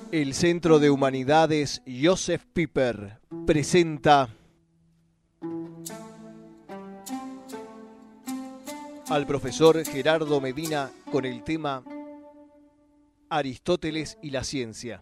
El Centro de Humanidades Josef Pipper presenta al profesor Gerardo Medina con el tema Aristóteles y la ciencia.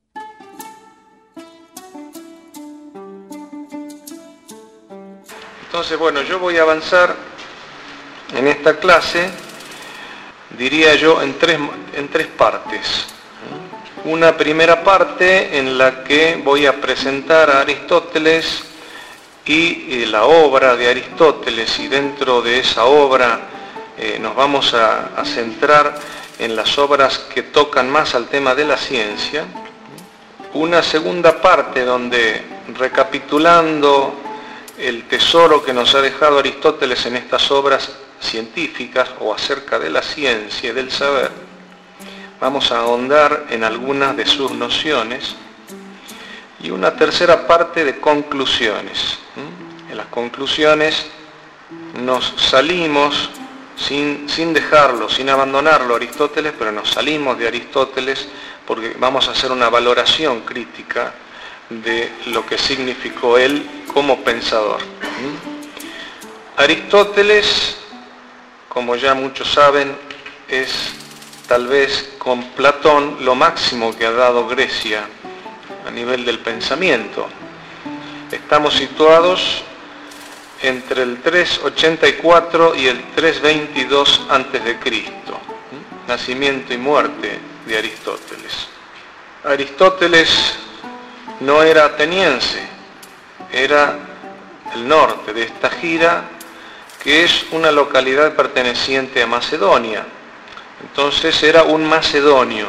Entonces, bueno, yo voy a avanzar en esta clase, diría yo, en tres partes. Una primera parte en la que voy a presentar a Aristóteles y la obra de Aristóteles, y dentro de esa obra nos vamos a centrar en las obras que tocan más al tema de la ciencia. Una segunda parte donde, recapitulando el tesoro que nos ha dejado Aristóteles en estas obras científicas o acerca de la ciencia y del saber, vamos a ahondar en algunas de sus nociones. Y una tercera parte de conclusiones. En las conclusiones nos salimos, sin dejarlo, sin abandonarlo Aristóteles, pero nos salimos de Aristóteles porque vamos a hacer una valoración crítica de lo que significó él como pensador. Aristóteles, como ya muchos saben, es tal vez con Platón lo máximo que ha dado Grecia a nivel del pensamiento. Estamos situados entre el 384 y el 322 a.C., nacimiento y muerte de Aristóteles. Aristóteles no era ateniense, era del norte de esta Gira, que es una localidad perteneciente a Macedonia. Entonces era un macedonio,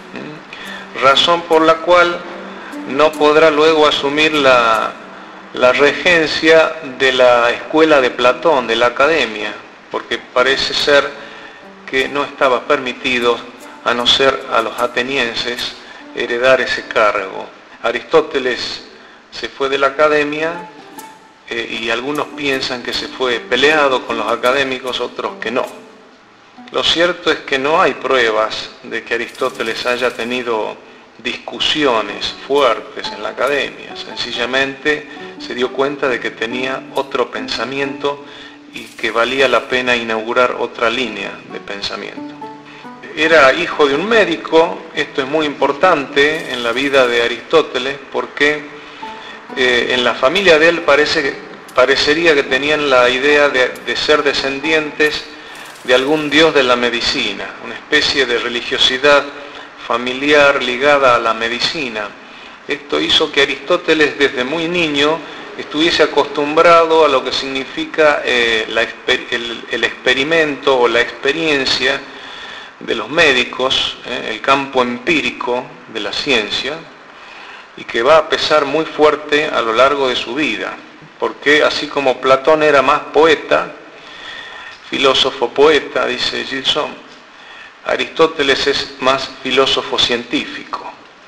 razón por la cual no podrá luego asumir la regencia de la escuela de Platón, de la academia, porque parece ser que no estaba permitido, a no ser a los atenienses, heredar ese cargo. Aristóteles se fue de la academia y algunos piensan que se fue peleado con los académicos, otros que no. Lo cierto es que no hay pruebas de que Aristóteles haya tenido discusiones fuertes en la academia. Sencillamente se dio cuenta de que tenía otro pensamiento y que valía la pena inaugurar otra línea de pensamiento. Era hijo de un médico. Esto es muy importante en la vida de Aristóteles porque en la familia de él parecería que tenían la idea de ser descendientes de algún dios de la medicina, una especie de religiosidad familiar ligada a la medicina. Esto hizo que Aristóteles desde muy niño estuviese acostumbrado a lo que significa el experimento o la experiencia de los médicos, el campo empírico de la ciencia, y que va a pesar muy fuerte a lo largo de su vida, porque así como Platón era más poeta, filósofo poeta, dice Gilson, Aristóteles es más filósofo científico,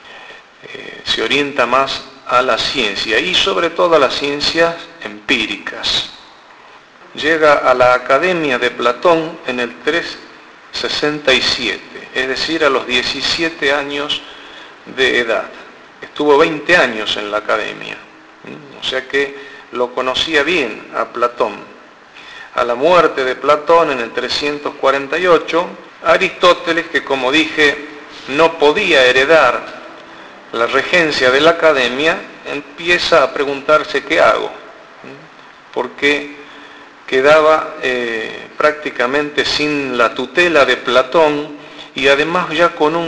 se orienta más a la ciencia y sobre todo a las ciencias empíricas. Llega a la Academia de Platón en el 367, es decir, a los 17 años de edad. Estuvo 20 años en la Academia, o sea que lo conocía bien a Platón. A la muerte de Platón en el 348, Aristóteles, que como dije no podía heredar la regencia de la academia, empieza a preguntarse qué hago, porque quedaba prácticamente sin la tutela de Platón y además ya con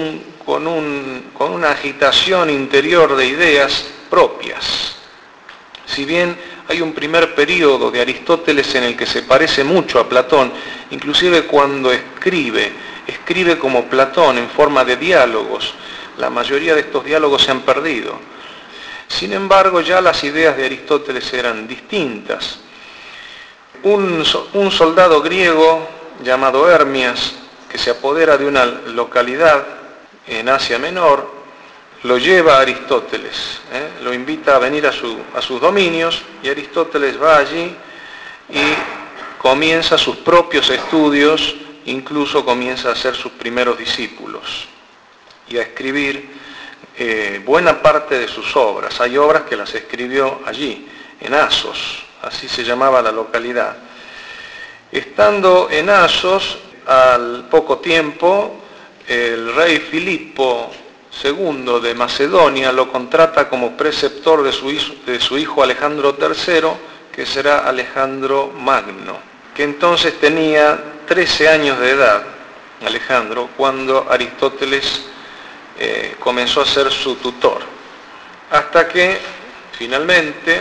una agitación interior de ideas propias. Si bien hay un primer periodo de Aristóteles en el que se parece mucho a Platón, inclusive cuando escribe como Platón en forma de diálogos. La mayoría de estos diálogos se han perdido. Sin embargo, ya las ideas de Aristóteles eran distintas. Un soldado griego llamado Hermias, que se apodera de una localidad en Asia Menor, lo lleva a Aristóteles, lo invita a venir a sus dominios, y Aristóteles va allí y comienza sus propios estudios, incluso comienza a ser sus primeros discípulos y a escribir buena parte de sus obras. Hay obras que las escribió allí, en Asos, así se llamaba la localidad. Estando en Asos, al poco tiempo, el rey Filipo II de Macedonia lo contrata como preceptor de su hijo Alejandro III, que será Alejandro Magno, que entonces tenía 13 años de edad, Alejandro, cuando Aristóteles comenzó a ser su tutor. Hasta que finalmente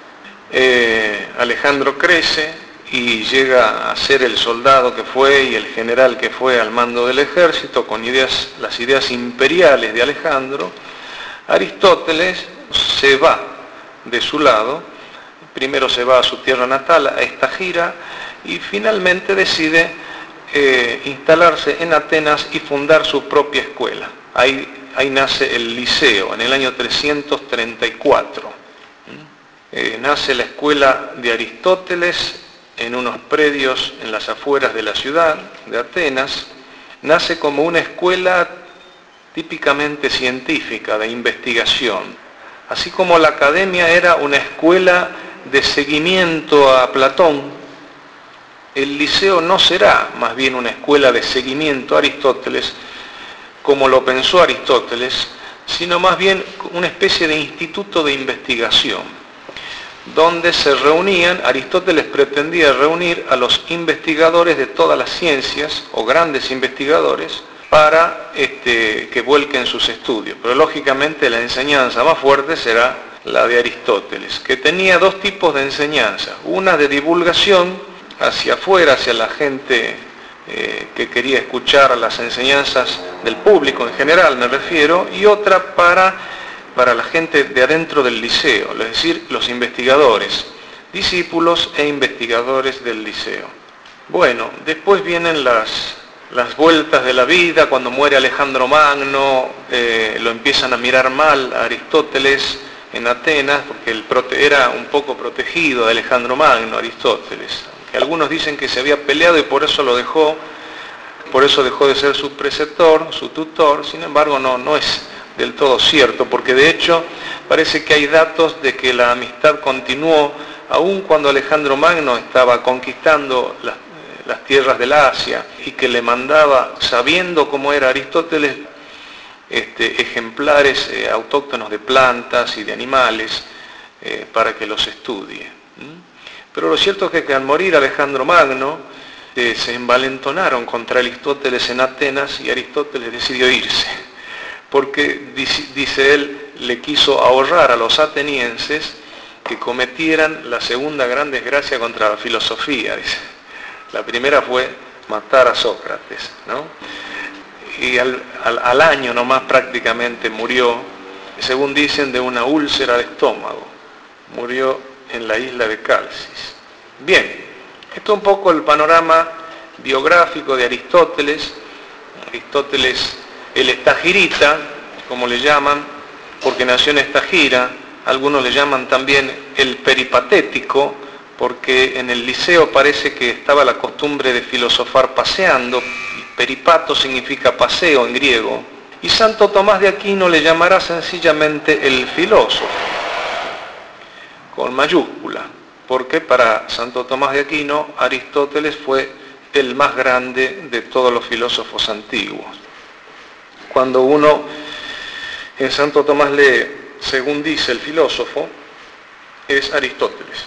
Alejandro crece y llega a ser el soldado que fue y el general que fue al mando del ejército, con las ideas imperiales de Alejandro. Aristóteles se va de su lado, primero se va a su tierra natal, a Estagira, y finalmente decide instalarse en Atenas y fundar su propia escuela. Ahí nace el Liceo, en el año 334. Nace la escuela de Aristóteles en unos predios en las afueras de la ciudad de Atenas. Nace como una escuela típicamente científica, de investigación. Así como la academia era una escuela de seguimiento a Platón, el Liceo no será más bien una escuela de seguimiento a Aristóteles, como lo pensó Aristóteles, sino más bien una especie de instituto de investigación, donde se reunían. Aristóteles pretendía reunir a los investigadores de todas las ciencias, o grandes investigadores, para que vuelquen sus estudios. Pero lógicamente la enseñanza más fuerte será la de Aristóteles, que tenía dos tipos de enseñanza: una de divulgación hacia afuera, hacia la gente que quería escuchar las enseñanzas del público en general, me refiero, y otra para la gente de adentro del liceo, es decir, los investigadores, discípulos e investigadores del liceo. Bueno, después vienen las vueltas de la vida. Cuando muere Alejandro Magno, lo empiezan a mirar mal a Aristóteles en Atenas, porque era un poco protegido de Alejandro Magno, Aristóteles. Que algunos dicen que se había peleado y por eso lo dejó, por eso dejó de ser su preceptor, su tutor. Sin embargo, no es del todo cierto, porque de hecho parece que hay datos de que la amistad continuó aun cuando Alejandro Magno estaba conquistando las tierras del Asia, y que le mandaba, sabiendo cómo era Aristóteles, ejemplares autóctonos de plantas y de animales para que los estudie. Pero lo cierto es que al morir Alejandro Magno se envalentonaron contra Aristóteles en Atenas, y Aristóteles decidió irse, porque, dice él, le quiso ahorrar a los atenienses que cometieran la segunda gran desgracia contra la filosofía, dice. La primera fue matar a Sócrates, ¿no? Y al año nomás prácticamente murió, según dicen, de una úlcera de estómago. Murió en la isla de Calcis. Bien, esto es un poco el panorama biográfico de Aristóteles. Aristóteles, el estagirita, como le llaman, porque nació en Estagira. Algunos le llaman también el peripatético, porque en el Liceo parece que estaba la costumbre de filosofar paseando. Peripato significa paseo en griego. Y Santo Tomás de Aquino le llamará sencillamente el filósofo, con mayúscula, porque para Santo Tomás de Aquino Aristóteles fue el más grande de todos los filósofos antiguos. Cuando uno en Santo Tomás lee, según dice el filósofo, es Aristóteles.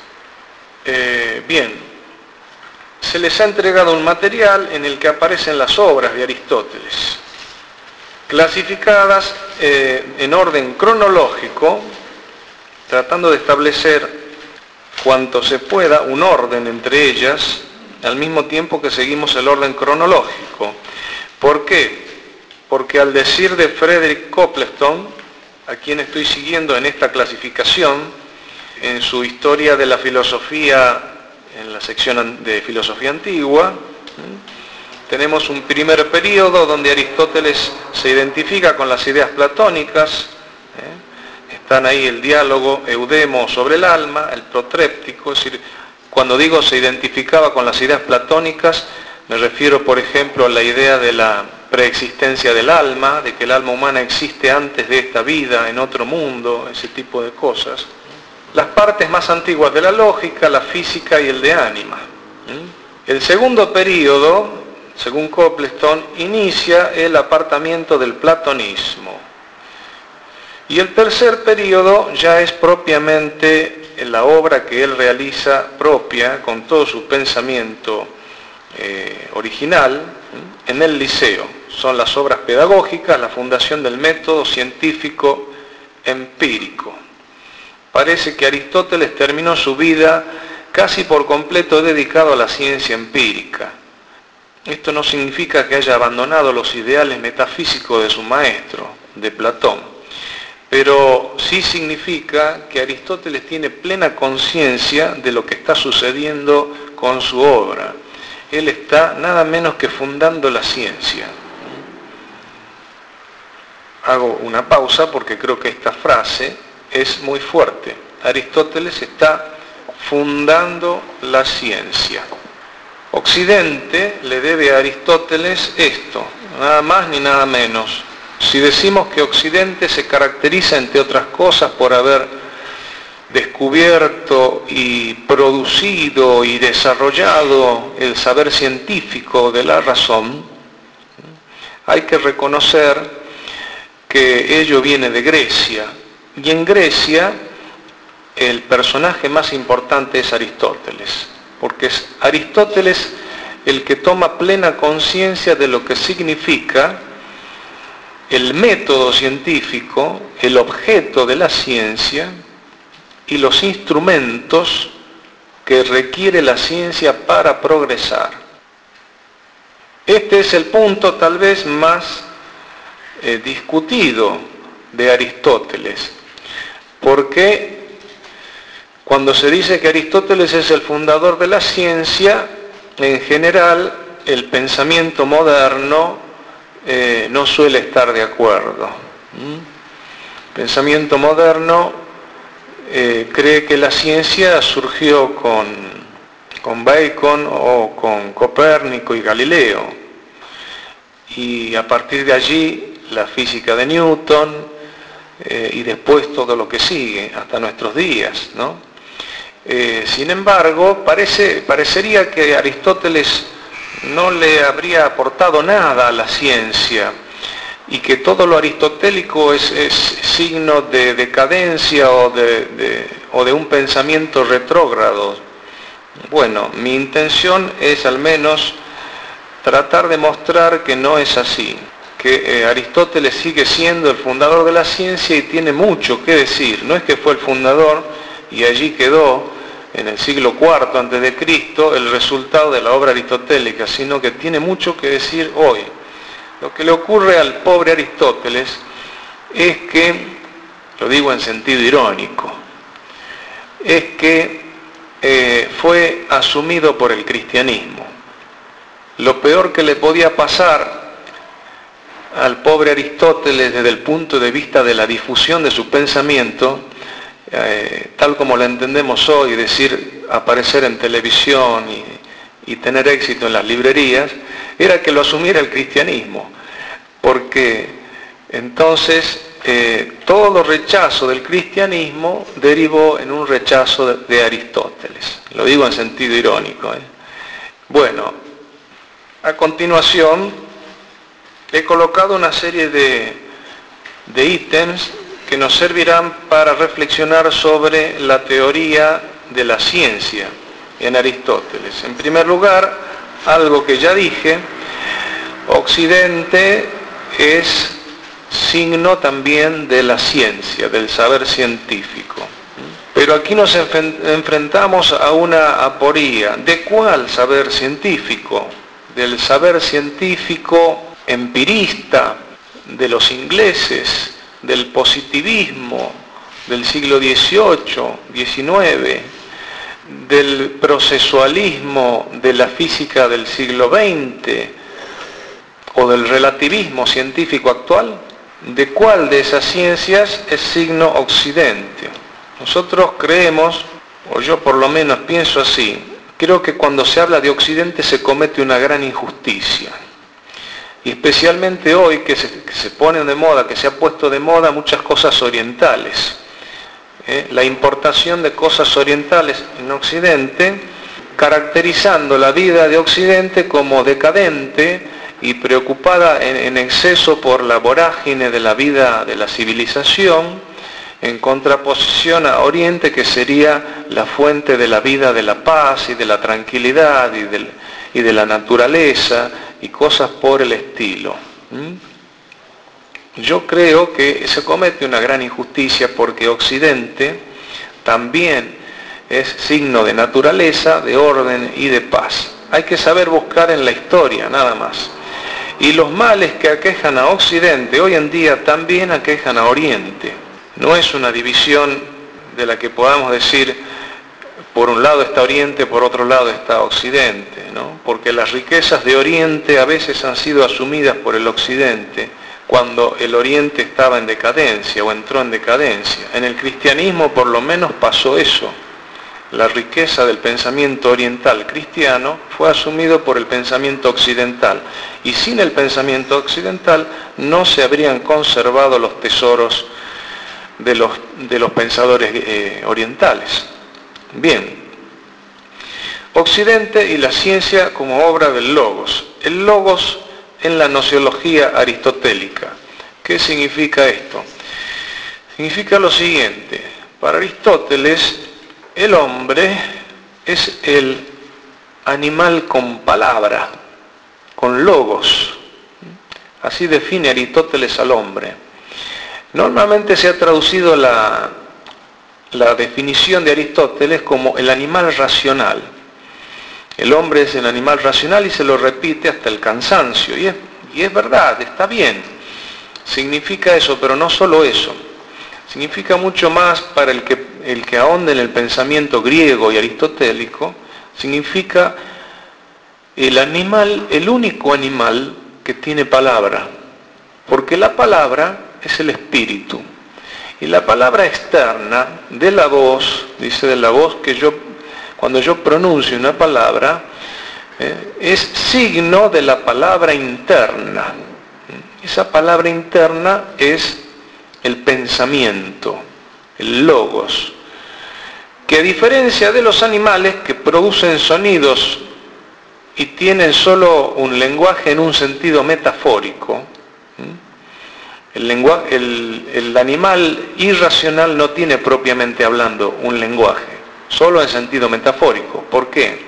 Bien, se les ha entregado un material en el que aparecen las obras de Aristóteles, clasificadas en orden cronológico, tratando de establecer cuanto se pueda un orden entre ellas, al mismo tiempo que seguimos el orden cronológico. ¿Por qué? Porque al decir de Frederick Copleston, a quien estoy siguiendo en esta clasificación, en su Historia de la Filosofía, en la sección de Filosofía Antigua, tenemos un primer periodo donde Aristóteles se identifica con las ideas platónicas. Están ahí el diálogo Eudemo sobre el alma, el protréptico. Es decir, cuando digo se identificaba con las ideas platónicas, me refiero, por ejemplo, a la idea de la preexistencia del alma, de que el alma humana existe antes de esta vida, en otro mundo, ese tipo de cosas. Las partes más antiguas de la lógica, la física y el de ánima. El segundo período, según Copleston, inicia el apartamiento del platonismo. Y el tercer período ya es propiamente la obra que él realiza propia, con todo su pensamiento original, en el Liceo. Son las obras pedagógicas, la fundación del método científico empírico. Parece que Aristóteles terminó su vida casi por completo dedicado a la ciencia empírica. Esto no significa que haya abandonado los ideales metafísicos de su maestro, de Platón, pero sí significa que Aristóteles tiene plena conciencia de lo que está sucediendo con su obra. Él está nada menos que fundando la ciencia. Hago una pausa porque creo que esta frase es muy fuerte. Aristóteles está fundando la ciencia. Occidente le debe a Aristóteles esto, nada más ni nada menos. Si decimos que Occidente se caracteriza, entre otras cosas, por haber descubierto y producido y desarrollado el saber científico de la razón, hay que reconocer que ello viene de Grecia. Y en Grecia el personaje más importante es Aristóteles, porque es Aristóteles el que toma plena conciencia de lo que significa el método científico, el objeto de la ciencia y los instrumentos que requiere la ciencia para progresar. Este es el punto tal vez más discutido de Aristóteles, porque cuando se dice que Aristóteles es el fundador de la ciencia, en general el pensamiento moderno no suele estar de acuerdo. El pensamiento moderno cree que la ciencia surgió con Bacon o con Copérnico y Galileo, y a partir de allí la física de Newton y después todo lo que sigue hasta nuestros días, ¿no? Sin embargo, parecería que Aristóteles no le habría aportado nada a la ciencia y que todo lo aristotélico es signo de decadencia o de un pensamiento retrógrado. Bueno, mi intención es al menos tratar de mostrar que no es así, que Aristóteles sigue siendo el fundador de la ciencia y tiene mucho que decir. No es que fue el fundador y allí quedó en el siglo IV antes de Cristo el resultado de la obra aristotélica, sino que tiene mucho que decir hoy. Lo que le ocurre al pobre Aristóteles es que, lo digo en sentido irónico, es que fue asumido por el cristianismo. Lo peor que le podía pasar al pobre Aristóteles desde el punto de vista de la difusión de su pensamiento, tal como lo entendemos hoy, decir, aparecer en televisión y tener éxito en las librerías, era que lo asumiera el cristianismo, porque entonces todo rechazo del cristianismo derivó en un rechazo de Aristóteles. Lo digo en sentido irónico. Bueno, a continuación he colocado una serie de ítems que nos servirán para reflexionar sobre la teoría de la ciencia en Aristóteles. En primer lugar, algo que ya dije, Occidente es signo también de la ciencia, del saber científico. Pero aquí nos enfrentamos a una aporía. ¿De cuál saber científico? Del saber científico empirista de los ingleses, del positivismo del siglo XVIII, XIX, del procesualismo de la física del siglo XX o del relativismo científico actual. ¿De cuál de esas ciencias es signo Occidente? Nosotros creemos, o yo por lo menos pienso así, creo que cuando se habla de Occidente se comete una gran injusticia. y especialmente hoy que se ponen de moda, que se ha puesto de moda muchas cosas orientales. La importación de cosas orientales en Occidente, caracterizando la vida de Occidente como decadente y preocupada en exceso por la vorágine de la vida de la civilización, en contraposición a Oriente, que sería la fuente de la vida de la paz y de la tranquilidad y de la naturaleza y cosas por el estilo. Yo creo que se comete una gran injusticia porque Occidente también es signo de naturaleza, de orden y de paz. Hay que saber buscar en la historia, nada más. Y los males que aquejan a Occidente hoy en día también aquejan a Oriente. No es una división de la que podamos decir, por un lado está Oriente, por otro lado está Occidente, ¿no? Porque las riquezas de Oriente a veces han sido asumidas por el Occidente cuando el Oriente estaba en decadencia o entró en decadencia. En el cristianismo por lo menos pasó eso. La riqueza del pensamiento oriental cristiano fue asumido por el pensamiento occidental, y sin el pensamiento occidental no se habrían conservado los tesoros de los pensadores orientales. Bien, Occidente y la ciencia como obra del Logos. El Logos en la gnoseología aristotélica. ¿Qué significa esto? Significa lo siguiente: para Aristóteles, el hombre es el animal con palabra, con logos. Así define Aristóteles al hombre. Normalmente se ha traducido la definición de Aristóteles como el animal racional. El hombre es el animal racional y se lo repite hasta el cansancio. Y es verdad, está bien. Significa eso, pero no solo eso. Significa mucho más para el que ahonde en el pensamiento griego y aristotélico. Significa el único animal que tiene palabra. Porque la palabra es el espíritu. Y la palabra externa de la voz, dice de la voz que cuando yo pronuncio una palabra, es signo de la palabra interna. Esa palabra interna es el pensamiento, el logos, que a diferencia de los animales que producen sonidos y tienen solo un lenguaje en un sentido metafórico, el animal irracional no tiene propiamente hablando un lenguaje, solo en sentido metafórico. ¿Por qué?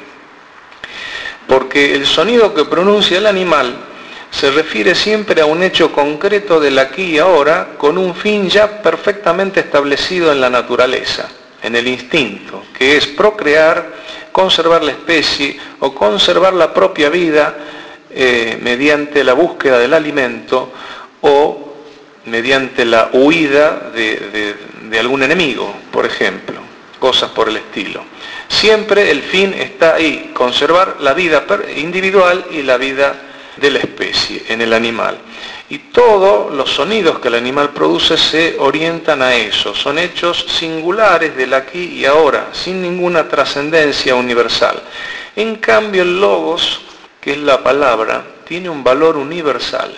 Porque el sonido que pronuncia el animal se refiere siempre a un hecho concreto del aquí y ahora, con un fin ya perfectamente establecido en la naturaleza, en el instinto, que es procrear, conservar la especie o conservar la propia vida mediante la búsqueda del alimento o mediante la huida de algún enemigo, por ejemplo, cosas por el estilo. Siempre el fin está ahí, conservar la vida individual y la vida de la especie en el animal. Y todos los sonidos que el animal produce se orientan a eso, son hechos singulares del aquí y ahora, sin ninguna trascendencia universal. En cambio el logos, que es la palabra, tiene un valor universal.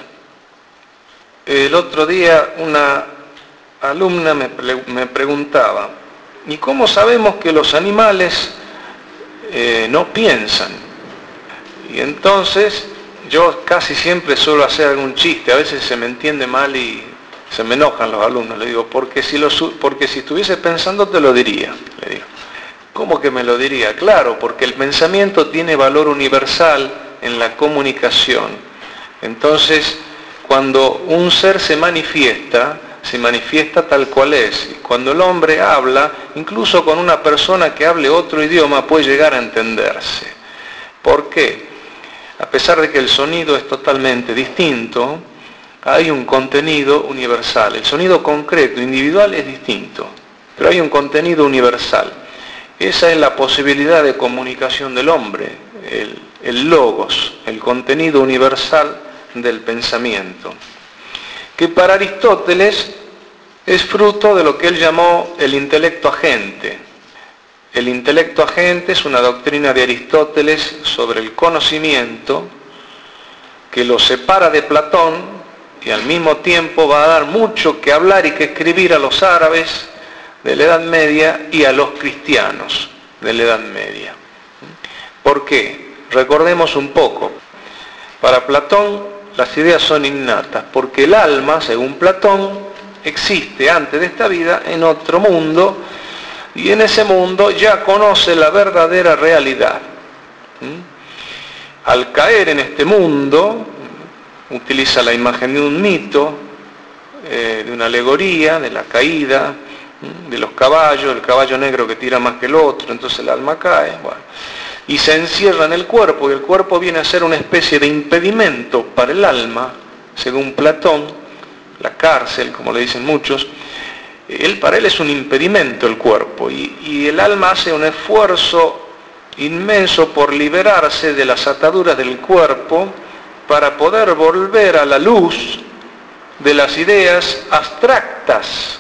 El otro día una alumna me preguntaba, ¿y cómo sabemos que los animales no piensan? Y entonces yo casi siempre suelo hacer algún chiste, a veces se me entiende mal y se me enojan los alumnos. Le digo, porque si estuviese pensando te lo diría, le digo. ¿Cómo que me lo diría? Claro, porque el pensamiento tiene valor universal en la comunicación. Entonces, cuando un ser se manifiesta tal cual es. Y cuando el hombre habla, incluso con una persona que hable otro idioma, puede llegar a entenderse. ¿Por qué? A pesar de que el sonido es totalmente distinto, hay un contenido universal. El sonido concreto, individual, es distinto, pero hay un contenido universal. Esa es la posibilidad de comunicación del hombre, el logos, el contenido universal del pensamiento, que para Aristóteles es fruto de lo que él llamó el intelecto agente. El intelecto agente es una doctrina de Aristóteles sobre el conocimiento que lo separa de Platón y al mismo tiempo va a dar mucho que hablar y que escribir a los árabes de la Edad Media y a los cristianos de la Edad Media. ¿Por qué? Recordemos un poco. Para Platón las ideas son innatas, porque el alma, según Platón, existe antes de esta vida en otro mundo, y en ese mundo ya conoce la verdadera realidad. Al caer en este mundo, utiliza la imagen de un mito, de una alegoría, de la caída, de los caballos, el caballo negro que tira más que el otro, entonces el alma cae, bueno, y se encierra en el cuerpo, y el cuerpo viene a ser una especie de impedimento para el alma, según Platón, la cárcel, como le dicen muchos. Para él es un impedimento el cuerpo, y el alma hace un esfuerzo inmenso por liberarse de las ataduras del cuerpo para poder volver a la luz de las ideas abstractas,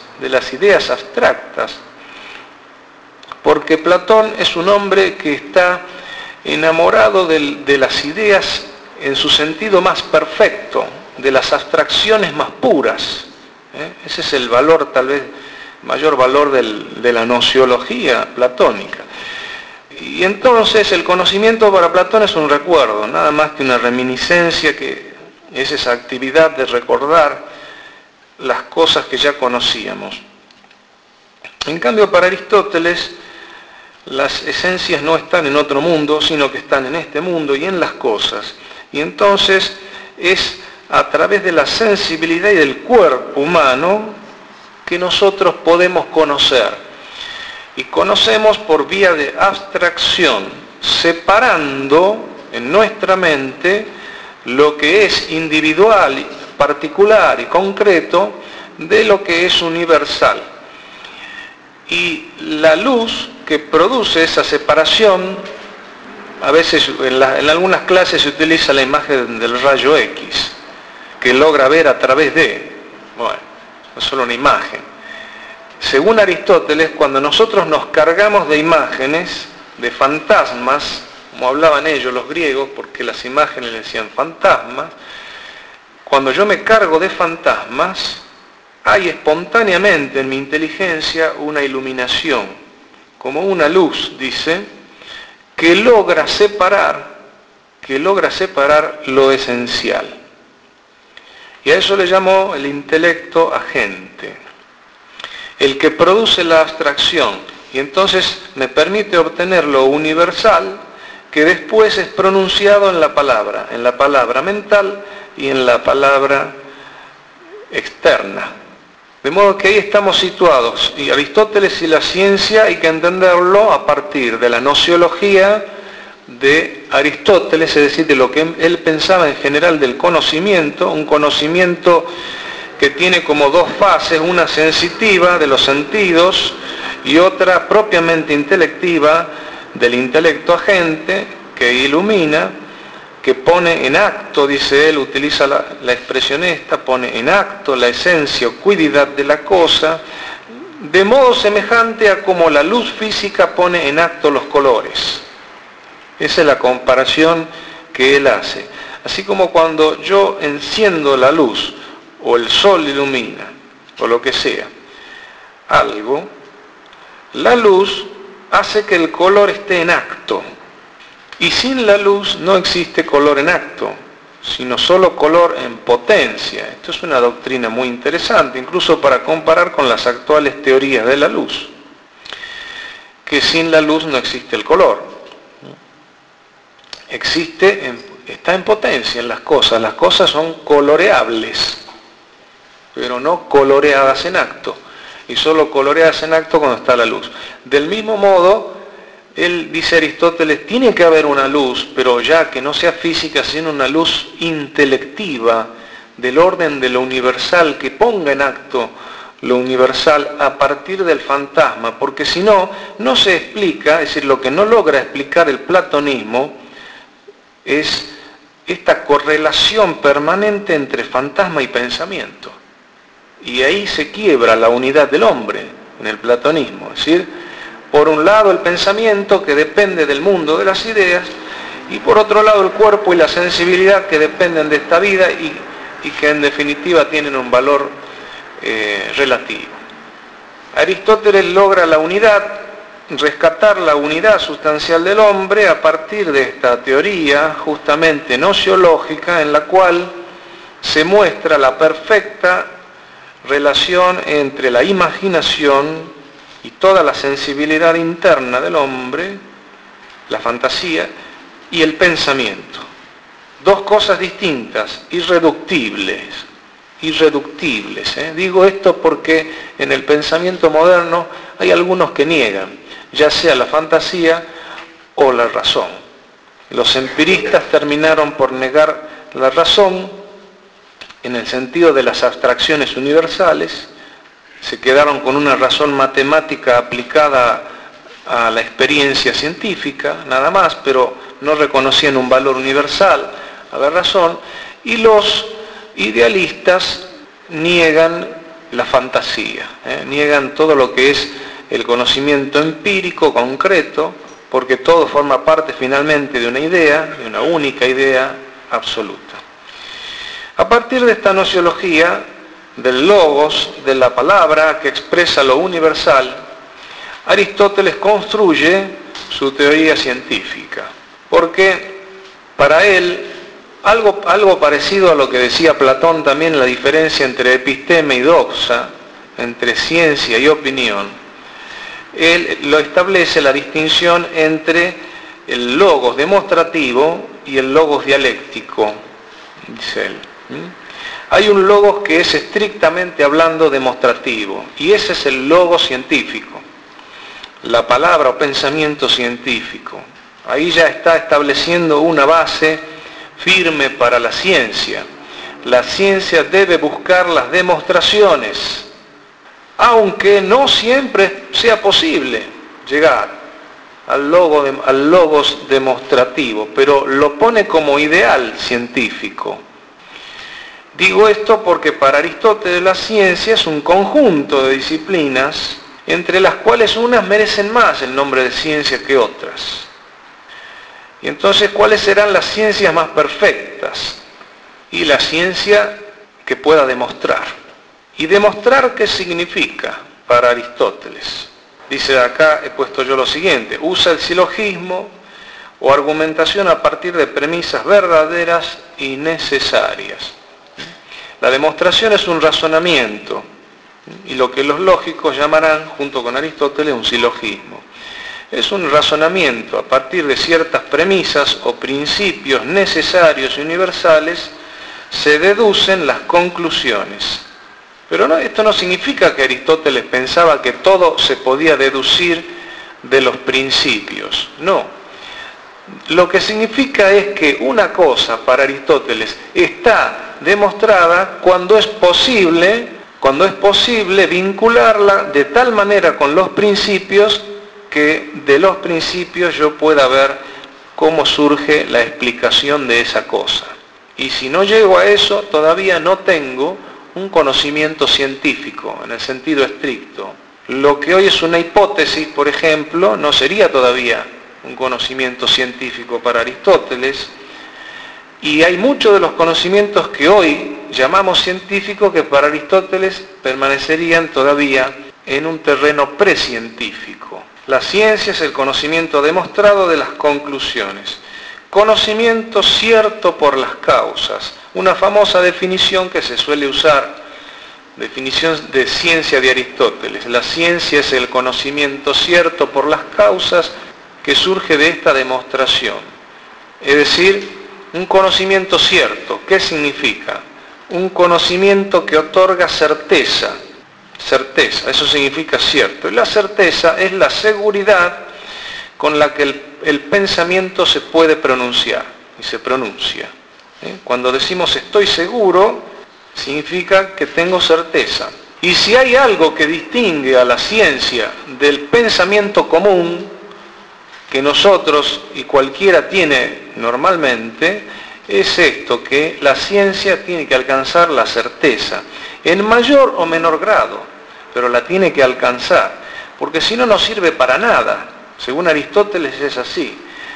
porque Platón es un hombre que está enamorado de las ideas en su sentido más perfecto, de las abstracciones más puras. Ese es el valor, tal vez, mayor valor de la nociología platónica. Y entonces el conocimiento para Platón es un recuerdo, nada más que una reminiscencia, que es esa actividad de recordar las cosas que ya conocíamos. En cambio, para Aristóteles, las esencias no están en otro mundo, sino que están en este mundo y en las cosas. Y entonces es a través de la sensibilidad y del cuerpo humano que nosotros podemos conocer. Y conocemos por vía de abstracción, separando en nuestra mente lo que es individual, particular y concreto de lo que es universal. Y la luz que produce esa separación, a veces en algunas clases se utiliza la imagen del rayo X, que logra ver a través de, bueno, no es solo una imagen. Según Aristóteles, cuando nosotros nos cargamos de imágenes, de fantasmas, como hablaban ellos los griegos, porque las imágenes le decían fantasmas, cuando yo me cargo de fantasmas, hay espontáneamente en mi inteligencia una iluminación, como una luz, dice, que logra separar lo esencial. Y a eso le llamó el intelecto agente, el que produce la abstracción, y entonces me permite obtener lo universal, que después es pronunciado en la palabra mental y en la palabra externa. De modo que ahí estamos situados, y Aristóteles y la ciencia hay que entenderlo a partir de la nociología de Aristóteles, es decir, de lo que él pensaba en general del conocimiento, un conocimiento que tiene como dos fases, una sensitiva de los sentidos y otra propiamente intelectiva del intelecto agente, que ilumina, que pone en acto, dice él, utiliza la expresión esta, pone en acto la esencia o cuididad de la cosa, de modo semejante a como la luz física pone en acto los colores. Esa es la comparación que él hace. Así como cuando yo enciendo la luz, o el sol ilumina, o lo que sea, algo, la luz hace que el color esté en acto. Y sin la luz no existe color en acto, sino solo color en potencia. Esto es una doctrina muy interesante, incluso para comparar con las actuales teorías de la luz, que sin la luz no existe el color. Está en potencia en las cosas son coloreables, pero no coloreadas en acto, y solo coloreadas en acto cuando está la luz. Del mismo modo, él dice Aristóteles, tiene que haber una luz, pero ya que no sea física, sino una luz intelectiva, del orden de lo universal, que ponga en acto lo universal a partir del fantasma, porque si no, no se explica, es decir, lo que no logra explicar el platonismo es esta correlación permanente entre fantasma y pensamiento. Y ahí se quiebra la unidad del hombre en el platonismo, es decir, por un lado el pensamiento que depende del mundo de las ideas, y por otro lado el cuerpo y la sensibilidad que dependen de esta vida y que en definitiva tienen un valor relativo. Aristóteles logra la unidad, rescatar la unidad sustancial del hombre a partir de esta teoría justamente nociológica en la cual se muestra la perfecta relación entre la imaginación y toda la sensibilidad interna del hombre, la fantasía, y el pensamiento. Dos cosas distintas, irreductibles. Digo esto porque en el pensamiento moderno hay algunos que niegan, ya sea la fantasía o la razón. Los empiristas terminaron por negar la razón en el sentido de las abstracciones universales, se quedaron con una razón matemática aplicada a la experiencia científica, nada más, pero no reconocían un valor universal a la razón, y los idealistas niegan la fantasía, niegan todo lo que es el conocimiento empírico, concreto, porque todo forma parte finalmente de una idea, de una única idea absoluta. A partir de esta nociología, del logos, de la palabra que expresa lo universal, Aristóteles construye su teoría científica, porque para él, algo parecido a lo que decía Platón también, la diferencia entre episteme y doxa, entre ciencia y opinión, él lo establece la distinción entre el logos demostrativo y el logos dialéctico, dice él. Hay un logos que es estrictamente hablando demostrativo, y ese es el logos científico, la palabra o pensamiento científico. Ahí ya está estableciendo una base firme para la ciencia. La ciencia debe buscar las demostraciones, aunque no siempre sea posible llegar al logos demostrativo, pero lo pone como ideal científico. Digo esto porque para Aristóteles la ciencia es un conjunto de disciplinas entre las cuales unas merecen más el nombre de ciencia que otras. Y entonces, ¿cuáles serán las ciencias más perfectas? Y la ciencia que pueda demostrar. ¿Y demostrar qué significa para Aristóteles? Dice acá, he puesto yo lo siguiente: usa el silogismo o argumentación a partir de premisas verdaderas y necesarias. La demostración es un razonamiento, y lo que los lógicos llamarán, junto con Aristóteles, un silogismo. Es un razonamiento a partir de ciertas premisas o principios necesarios y universales, se deducen las conclusiones. Pero esto no significa que Aristóteles pensaba que todo se podía deducir de los principios, no. Lo que significa es que una cosa para Aristóteles está demostrada cuando es posible vincularla de tal manera con los principios que de los principios yo pueda ver cómo surge la explicación de esa cosa. Y si no llego a eso, todavía no tengo un conocimiento científico en el sentido estricto. Lo que hoy es una hipótesis, por ejemplo, no sería todavía un conocimiento científico para Aristóteles, y hay muchos de los conocimientos que hoy llamamos científicos que para Aristóteles permanecerían todavía en un terreno precientífico. La ciencia es el conocimiento demostrado de las conclusiones. Conocimiento cierto por las causas. Una famosa definición que se suele usar, definición de ciencia de Aristóteles. La ciencia es el conocimiento cierto por las causas que surge de esta demostración. Es decir, un conocimiento cierto. ¿Qué significa? Un conocimiento que otorga certeza. Certeza, eso significa cierto. Y la certeza es la seguridad con la que el pensamiento se puede pronunciar, y se pronuncia. Cuando decimos estoy seguro, significa que tengo certeza. Y si hay algo que distingue a la ciencia del pensamiento común, que nosotros y cualquiera tiene normalmente, es esto, que la ciencia tiene que alcanzar la certeza, en mayor o menor grado, pero la tiene que alcanzar, porque si no, no sirve para nada. Según Aristóteles es así.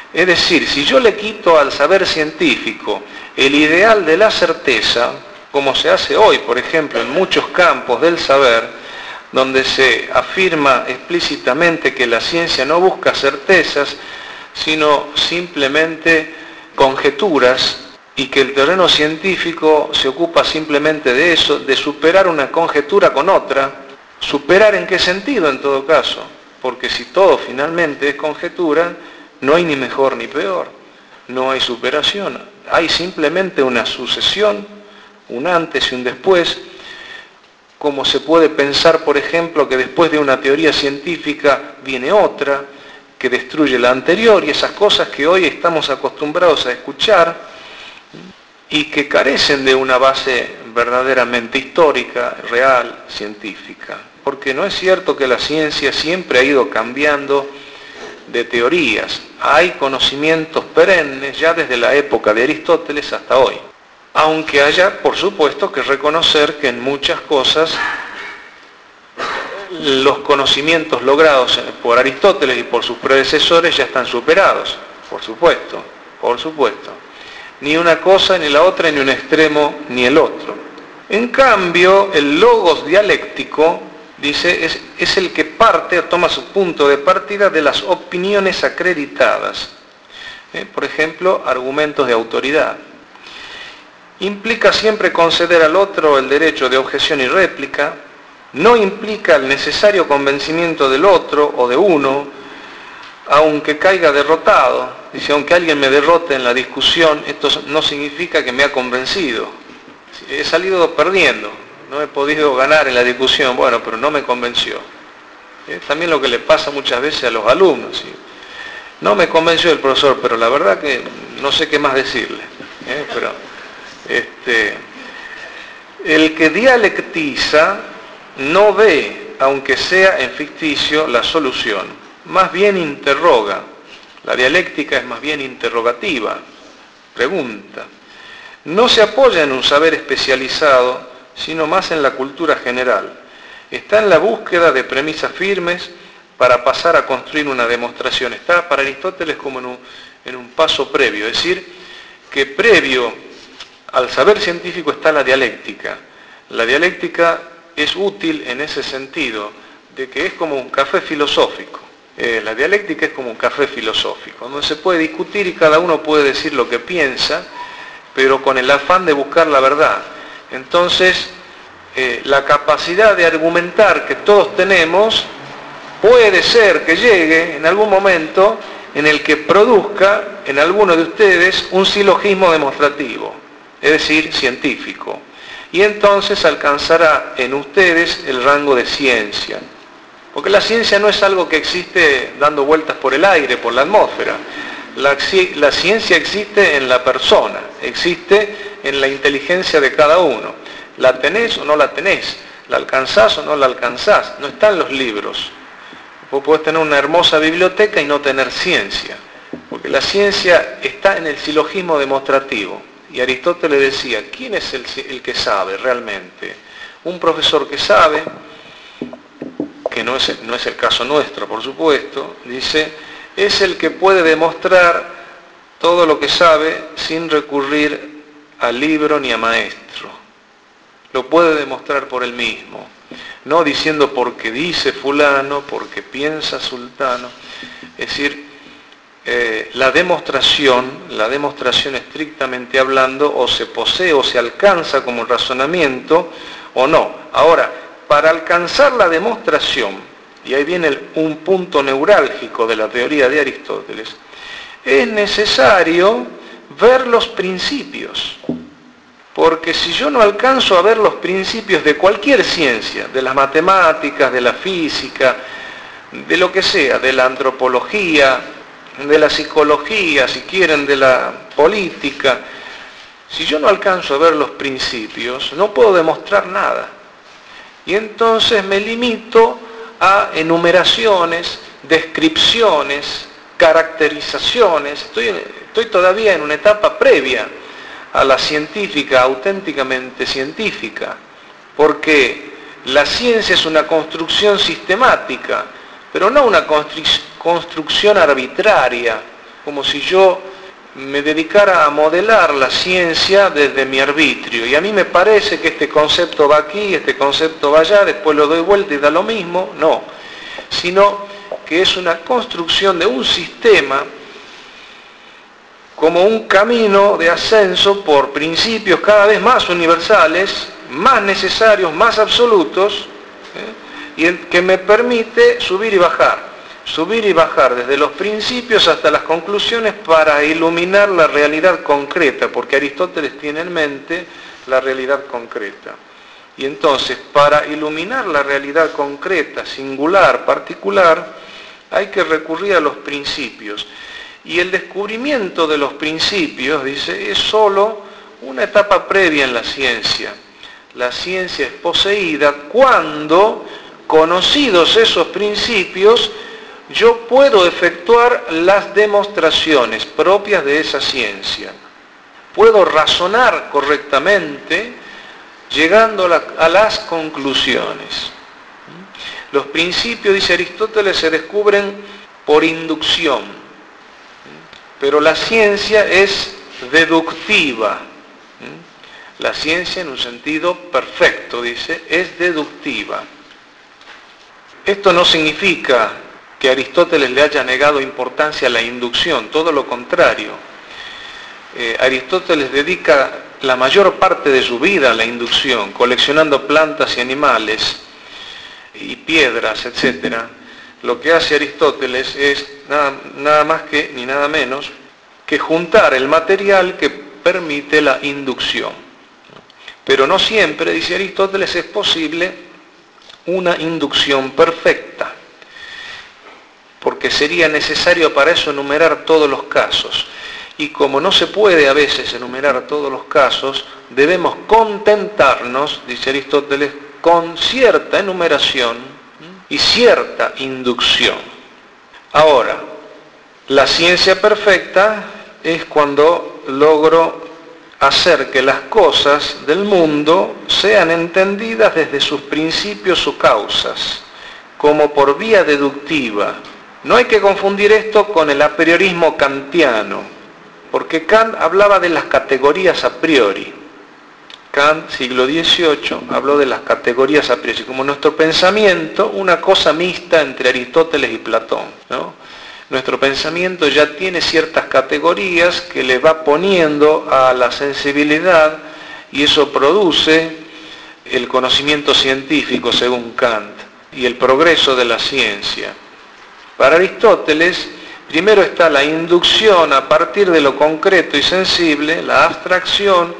Es decir, si yo le quito al saber científico el ideal de la certeza, como se hace hoy, por ejemplo, en muchos campos del saber, donde se afirma explícitamente que la ciencia no busca certezas, sino simplemente conjeturas, y que el terreno científico se ocupa simplemente de eso, de superar una conjetura con otra. ¿Superar en qué sentido en todo caso? Porque si todo finalmente es conjetura, no hay ni mejor ni peor, no hay superación, hay simplemente una sucesión, un antes y un después, como se puede pensar, por ejemplo, que después de una teoría científica viene otra, que destruye la anterior, y esas cosas que hoy estamos acostumbrados a escuchar, y que carecen de una base verdaderamente histórica, real, científica. Porque no es cierto que la ciencia siempre ha ido cambiando de teorías. Hay conocimientos perennes ya desde la época de Aristóteles hasta hoy. Aunque haya, por supuesto, que reconocer que en muchas cosas los conocimientos logrados por Aristóteles y por sus predecesores ya están superados. Por supuesto, por supuesto. Ni una cosa, ni la otra, ni un extremo, ni el otro. En cambio, el logos dialéctico, dice, es el que parte o toma su punto de partida de las opiniones acreditadas. Por ejemplo, argumentos de autoridad. Implica siempre conceder al otro el derecho de objeción y réplica. No implica el necesario convencimiento del otro o de uno, aunque caiga derrotado. Dice, aunque alguien me derrote en la discusión, esto no significa que me ha convencido. He salido perdiendo, no he podido ganar en la discusión, bueno, pero no me convenció. Es también lo que le pasa muchas veces a los alumnos. ¿Sí? No me convenció el profesor, pero la verdad que no sé qué más decirle. Pero el que dialectiza no ve, aunque sea en ficticio, la solución. Más bien interroga. La dialéctica es más bien interrogativa, pregunta. No se apoya en un saber especializado, sino más en la cultura general. Está en la búsqueda de premisas firmes para pasar a construir una demostración. Está para Aristóteles como en un paso previo, es decir, que previo al saber científico está la dialéctica. La dialéctica es útil en ese sentido, de que es como un café filosófico. La dialéctica es como un café filosófico, donde se puede discutir y cada uno puede decir lo que piensa, pero con el afán de buscar la verdad. Entonces, la capacidad de argumentar que todos tenemos puede ser que llegue en algún momento en el que produzca en alguno de ustedes un silogismo demostrativo, es decir, científico. Y entonces alcanzará en ustedes el rango de ciencia. Porque la ciencia no es algo que existe dando vueltas por el aire, por la atmósfera. La ciencia existe en la persona, existe en la inteligencia de cada uno. ¿La tenés o no la tenés? ¿La alcanzás o no la alcanzás? No está en los libros. Vos podés tener una hermosa biblioteca y no tener ciencia. Porque la ciencia está en el silogismo demostrativo. Y Aristóteles decía, ¿quién es el que sabe realmente? Un profesor que sabe, que no es el caso nuestro, por supuesto, dice, es el que puede demostrar todo lo que sabe sin recurrir al libro ni a maestro. Lo puede demostrar por él mismo, no diciendo porque dice fulano, porque piensa sultano. Es decir, la demostración estrictamente hablando, o se posee o se alcanza como razonamiento o no. Ahora, para alcanzar la demostración, y ahí viene un punto neurálgico de la teoría de Aristóteles, es necesario ver los principios. Porque si yo no alcanzo a ver los principios de cualquier ciencia, de las matemáticas, de la física, de lo que sea, de la antropología, de la psicología, si quieren, de la política, si yo no alcanzo a ver los principios, no puedo demostrar nada. Y entonces me limito a enumeraciones, descripciones, caracterizaciones. Estoy todavía en una etapa previa a la científica, auténticamente científica, porque la ciencia es una construcción sistemática, pero no una construcción arbitraria, como si yo me dedicara a modelar la ciencia desde mi arbitrio. Y a mí me parece que este concepto va aquí, este concepto va allá, después lo doy vuelta y da lo mismo. No, sino que es una construcción de un sistema como un camino de ascenso por principios cada vez más universales, más necesarios, más absolutos, y el que me permite subir y bajar desde los principios hasta las conclusiones para iluminar la realidad concreta, porque Aristóteles tiene en mente la realidad concreta. Y entonces, para iluminar la realidad concreta, singular, particular, hay que recurrir a los principios. Y el descubrimiento de los principios, dice, es solo una etapa previa en la ciencia. La ciencia es poseída cuando, conocidos esos principios, yo puedo efectuar las demostraciones propias de esa ciencia. Puedo razonar correctamente llegando a las conclusiones. Los principios, dice Aristóteles, se descubren por inducción, pero la ciencia es deductiva. La ciencia, en un sentido perfecto, dice, es deductiva. Esto no significa que Aristóteles le haya negado importancia a la inducción, todo lo contrario. Aristóteles dedica la mayor parte de su vida a la inducción, coleccionando plantas y animales y piedras, etc. Lo que hace Aristóteles es nada más que, ni nada menos, que juntar el material que permite la inducción. Pero no siempre, dice Aristóteles, es posible una inducción perfecta, porque sería necesario para eso enumerar todos los casos. Y como no se puede a veces enumerar todos los casos, debemos contentarnos, dice Aristóteles, con cierta enumeración y cierta inducción. Ahora, la ciencia perfecta es cuando logro hacer que las cosas del mundo sean entendidas desde sus principios o causas, como por vía deductiva. No hay que confundir esto con el apriorismo kantiano, porque Kant hablaba de las categorías a priori. Kant, siglo XVIII, habló de las categorías a priori, como nuestro pensamiento, una cosa mixta entre Aristóteles y Platón, ¿no? Nuestro pensamiento ya tiene ciertas categorías que le va poniendo a la sensibilidad y eso produce el conocimiento científico, según Kant, y el progreso de la ciencia. Para Aristóteles, primero está la inducción a partir de lo concreto y sensible, la abstracción,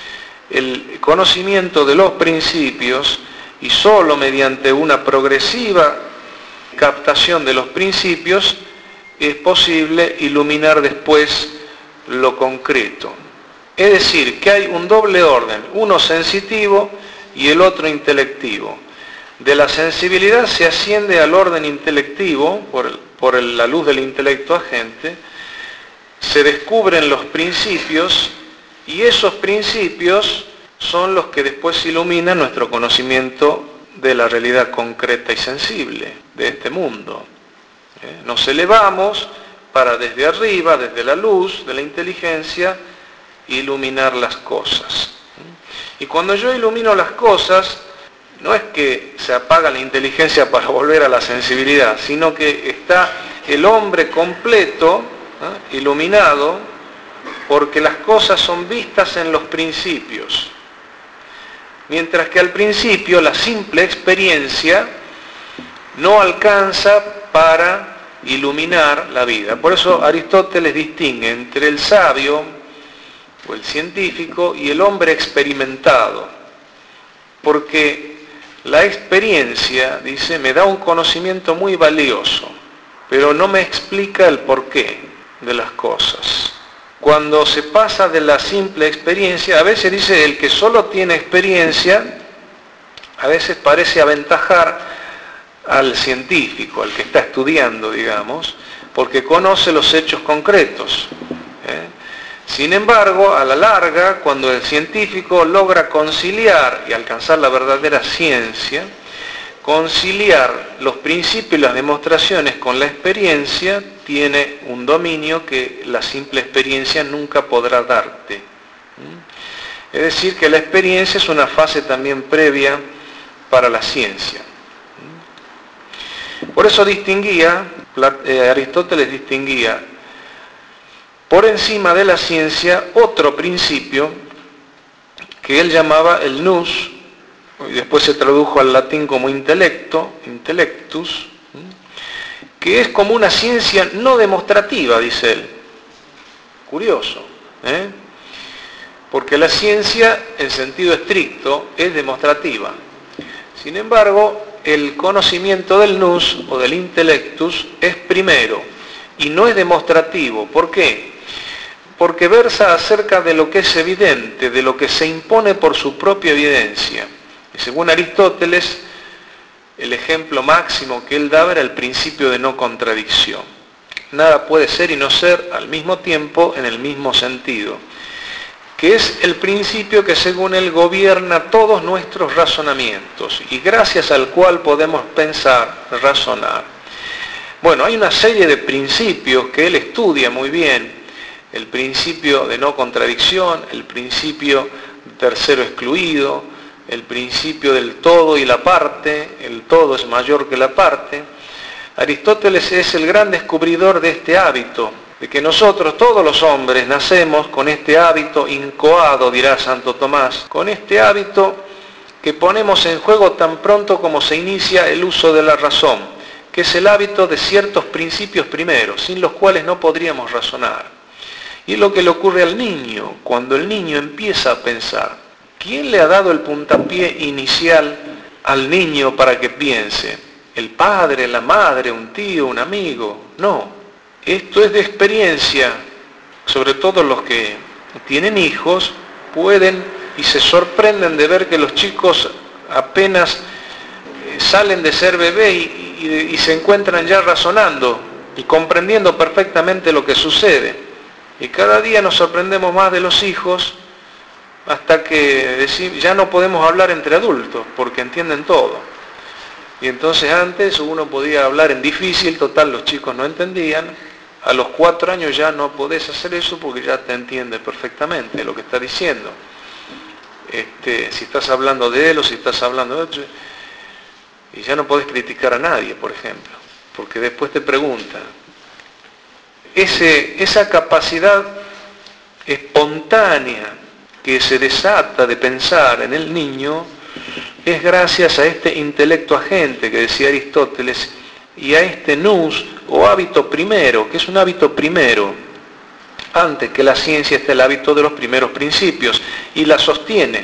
el conocimiento de los principios, y sólo mediante una progresiva captación de los principios es posible iluminar después lo concreto. Es decir, que hay un doble orden, uno sensitivo y el otro intelectivo. De la sensibilidad se asciende al orden intelectivo, por la luz del intelecto agente, se descubren los principios y esos principios son los que después iluminan nuestro conocimiento de la realidad concreta y sensible de este mundo. Nos elevamos para desde arriba, desde la luz de la inteligencia, iluminar las cosas. Y cuando yo ilumino las cosas, no es que se apaga la inteligencia para volver a la sensibilidad, sino que está el hombre completo, iluminado, porque las cosas son vistas en los principios. Mientras que al principio la simple experiencia no alcanza para iluminar la vida. Por eso Aristóteles distingue entre el sabio o el científico y el hombre experimentado, porque la experiencia, dice, me da un conocimiento muy valioso, pero no me explica el porqué de las cosas. Cuando se pasa de la simple experiencia, a veces dice, el que solo tiene experiencia, a veces parece aventajar al científico, al que está estudiando, digamos, porque conoce los hechos concretos. Sin embargo, a la larga, cuando el científico logra conciliar y alcanzar la verdadera ciencia, conciliar los principios y las demostraciones con la experiencia, tiene un dominio que la simple experiencia nunca podrá darte. Es decir, que la experiencia es una fase también previa para la ciencia. Por eso Aristóteles distinguía por encima de la ciencia otro principio que él llamaba el nous, y después se tradujo al latín como intelecto, intellectus, que es como una ciencia no demostrativa, dice él. Curioso, porque la ciencia, en sentido estricto, es demostrativa. Sin embargo, el conocimiento del nous o del intellectus es primero y no es demostrativo. ¿Por qué? Porque versa acerca de lo que es evidente, de lo que se impone por su propia evidencia. Y según Aristóteles, el ejemplo máximo que él daba era el principio de no contradicción. Nada puede ser y no ser al mismo tiempo en el mismo sentido, que es el principio que según él gobierna todos nuestros razonamientos y gracias al cual podemos pensar, razonar. Bueno, hay una serie de principios que él estudia muy bien: el principio de no contradicción, el principio tercero excluido, el principio del todo y la parte, el todo es mayor que la parte. Aristóteles es el gran descubridor de este hábito, de que nosotros, todos los hombres, nacemos con este hábito incoado, dirá Santo Tomás, con este hábito que ponemos en juego tan pronto como se inicia el uso de la razón, que es el hábito de ciertos principios primeros, sin los cuales no podríamos razonar. Y es lo que le ocurre al niño, cuando el niño empieza a pensar. ¿Quién le ha dado el puntapié inicial al niño para que piense? ¿El padre, la madre, un tío, un amigo? No. Esto es de experiencia. Sobre todo los que tienen hijos pueden y se sorprenden de ver que los chicos apenas salen de ser bebé y se encuentran ya razonando y comprendiendo perfectamente lo que sucede. Y cada día nos sorprendemos más de los hijos hasta que ya no podemos hablar entre adultos porque entienden todo. Y entonces antes uno podía hablar en difícil, total los chicos no entendían. A los 4 años ya no podés hacer eso porque ya te entiende perfectamente lo que está diciendo. Si estás hablando de él o si estás hablando de otro, y ya no podés criticar a nadie, por ejemplo, porque después te preguntan. Esa capacidad espontánea que se desata de pensar en el niño es gracias a este intelecto agente que decía Aristóteles y a este nous o hábito primero, que es un hábito primero. Antes que la ciencia está el hábito de los primeros principios y la sostiene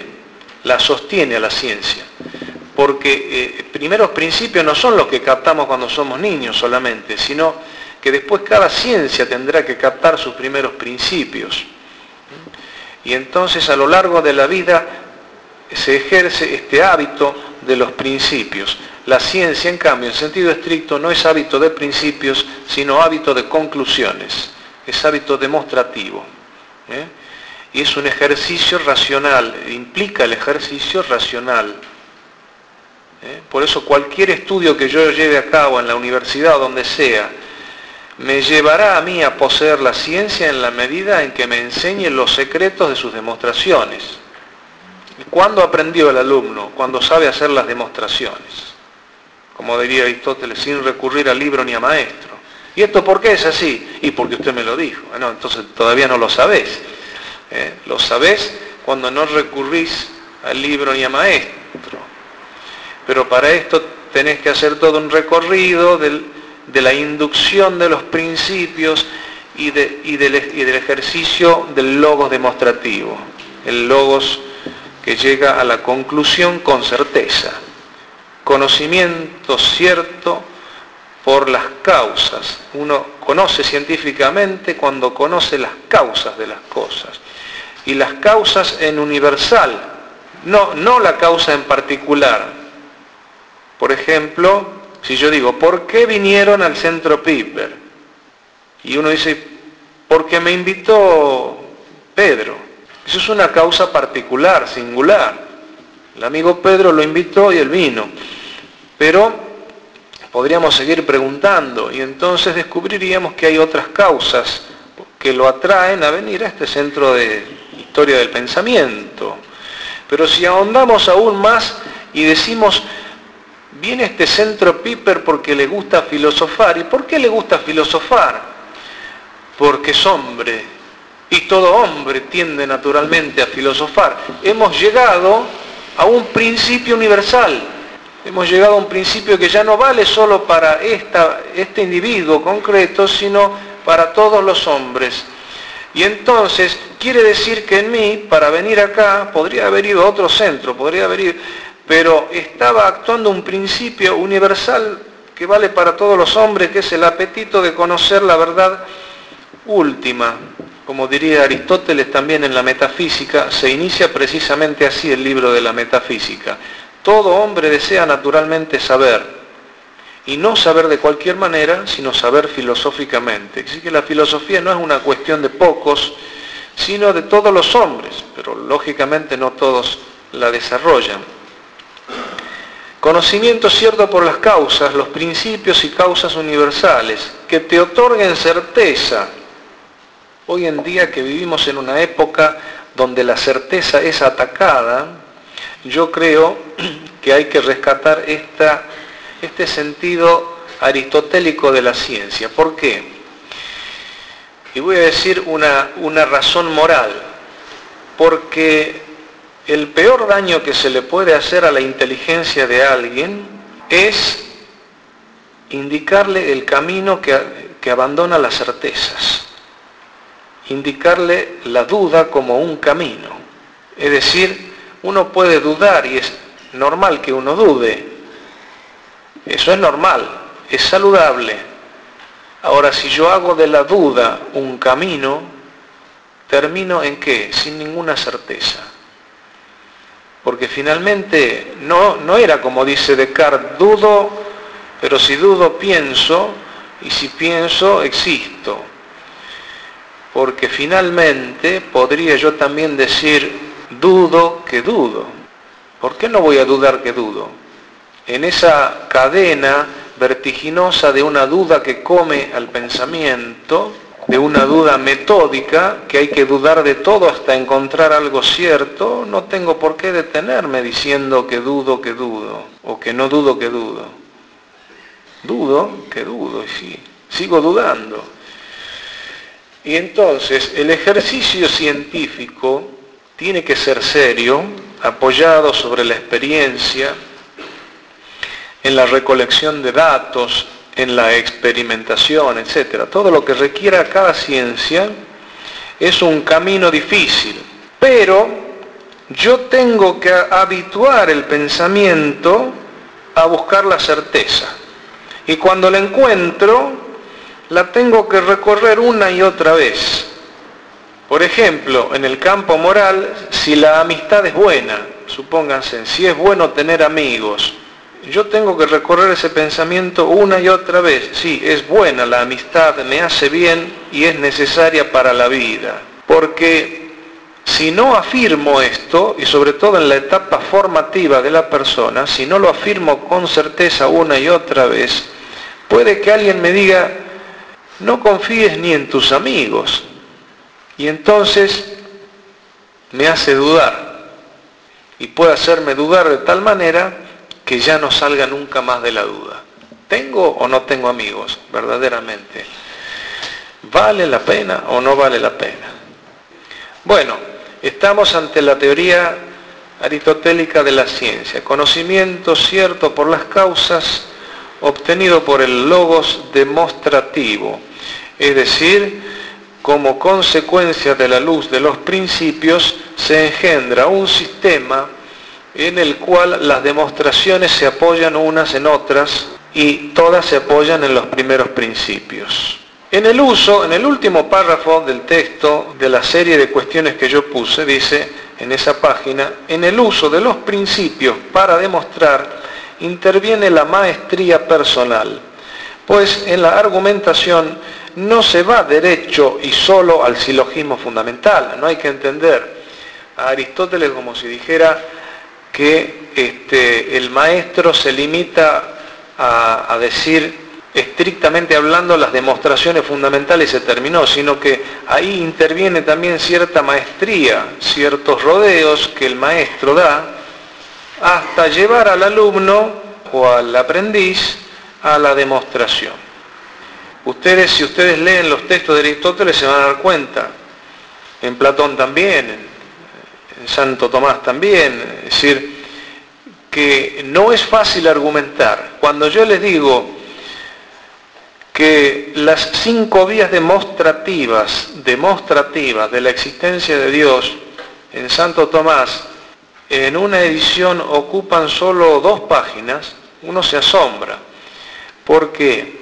a la ciencia. Porque primeros principios no son los que captamos cuando somos niños solamente, sino que después cada ciencia tendrá que captar sus primeros principios. Y entonces a lo largo de la vida se ejerce este hábito de los principios. La ciencia, en cambio, en sentido estricto, no es hábito de principios, sino hábito de conclusiones. Es hábito demostrativo. Y es un ejercicio racional, implica el ejercicio racional. Por eso cualquier estudio que yo lleve a cabo en la universidad o donde sea, me llevará a mí a poseer la ciencia en la medida en que me enseñe los secretos de sus demostraciones. ¿Cuándo aprendió el alumno? Cuando sabe hacer las demostraciones. Como diría Aristóteles, sin recurrir a libro ni a maestro. ¿Y esto por qué es así? Y porque usted me lo dijo. No, entonces todavía no lo sabés. Lo sabés cuando no recurrís al libro ni a maestro. Pero para esto tenés que hacer todo un recorrido de la inducción de los principios y del ejercicio del logos demostrativo. El logos que llega a la conclusión con certeza. Conocimiento cierto por las causas. Uno conoce científicamente cuando conoce las causas de las cosas. Y las causas en universal, no la causa en particular. Por ejemplo, si yo digo, ¿por qué vinieron al Centro Piper? Y uno dice, porque me invitó Pedro. Eso es una causa particular, singular. El amigo Pedro lo invitó y él vino. Pero Podríamos seguir preguntando y entonces descubriríamos que hay otras causas que lo atraen a venir a este centro de historia del pensamiento. Pero si ahondamos aún más y decimos, viene a este centro Piper porque le gusta filosofar. ¿Y por qué le gusta filosofar? Porque es hombre y todo hombre tiende naturalmente a filosofar. Hemos llegado a un principio universal. Hemos llegado a un principio que ya no vale solo para este individuo concreto, sino para todos los hombres. Y entonces quiere decir que en mí, para venir acá, podría haber ido a otro centro, pero estaba actuando un principio universal que vale para todos los hombres, que es el apetito de conocer la verdad última. Como diría Aristóteles también en la metafísica, se inicia precisamente así el libro de la metafísica. Todo hombre desea naturalmente saber. Y no saber de cualquier manera, sino saber filosóficamente. Así que la filosofía no es una cuestión de pocos, sino de todos los hombres, pero lógicamente no todos la desarrollan. Conocimiento cierto por las causas, los principios y causas universales, que te otorguen certeza. Hoy en día que vivimos en una época donde la certeza es atacada, yo creo que hay que rescatar este sentido aristotélico de la ciencia. ¿Por qué? Y voy a decir una razón moral. Porque el peor daño que se le puede hacer a la inteligencia de alguien es indicarle el camino que abandona las certezas. Indicarle la duda como un camino. Es decir, uno puede dudar y es normal que uno dude. Eso es normal, es saludable. Ahora, si yo hago de la duda un camino, ¿termino en qué? Sin ninguna certeza. Porque finalmente no era como dice Descartes, dudo, pero si dudo pienso, y si pienso existo. Porque finalmente podría yo también decir, dudo que dudo. ¿Por qué no voy a dudar que dudo? En esa cadena vertiginosa de una duda que come al pensamiento, de una duda metódica, que hay que dudar de todo hasta encontrar algo cierto, no tengo por qué detenerme diciendo que dudo, o que no dudo, que dudo. Dudo, que dudo, y sí, sigo dudando. Y entonces el ejercicio científico tiene que ser serio, apoyado sobre la experiencia, en la recolección de datos, en la experimentación, etc. Todo lo que requiera cada ciencia es un camino difícil, pero yo tengo que habituar el pensamiento a buscar la certeza. Y cuando la encuentro, la tengo que recorrer una y otra vez. Por ejemplo, en el campo moral, si la amistad es buena, supónganse, si es bueno tener amigos, yo tengo que recorrer ese pensamiento una y otra vez. Sí, es buena la amistad, me hace bien y es necesaria para la vida. Porque si no afirmo esto, y sobre todo en la etapa formativa de la persona, si no lo afirmo con certeza una y otra vez, puede que alguien me diga, no confíes ni en tus amigos. Y entonces me hace dudar. Y puede hacerme dudar de tal manera que ya no salga nunca más de la duda. ¿Tengo o no tengo amigos? Verdaderamente. ¿Vale la pena o no vale la pena? Bueno, estamos ante la teoría aristotélica de la ciencia. Conocimiento cierto por las causas, obtenido por el logos demostrativo. Es decir, como consecuencia de la luz de los principios, se engendra un sistema en el cual las demostraciones se apoyan unas en otras y todas se apoyan en los primeros principios. En el último párrafo del texto de la serie de cuestiones que yo puse, dice en esa página, en el uso de los principios para demostrar interviene la maestría personal, pues en la argumentación no se va derecho y solo al silogismo fundamental. No hay que entender a Aristóteles como si dijera que el maestro se limita a decir estrictamente hablando las demostraciones fundamentales se terminó, sino que ahí interviene también cierta maestría, ciertos rodeos que el maestro da hasta llevar al alumno o al aprendiz a la demostración. Si ustedes leen los textos de Aristóteles se van a dar cuenta, en Platón también, en Santo Tomás también, es decir, que no es fácil argumentar. Cuando yo les digo que las 5 vías demostrativas de la existencia de Dios en Santo Tomás, en una edición ocupan solo 2 páginas, uno se asombra, porque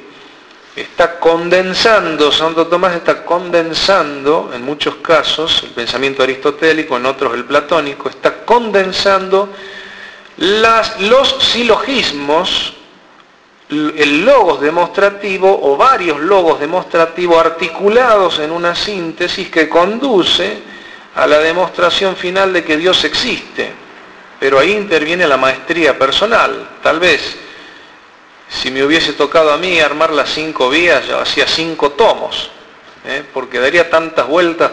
Santo Tomás está condensando, en muchos casos, el pensamiento aristotélico, en otros el platónico, está condensando los silogismos, el logos demostrativo o varios logos demostrativos articulados en una síntesis que conduce a la demostración final de que Dios existe. Pero ahí interviene la maestría personal. Tal vez, si me hubiese tocado a mí armar las 5 vías, yo hacía 5 tomos, porque daría tantas vueltas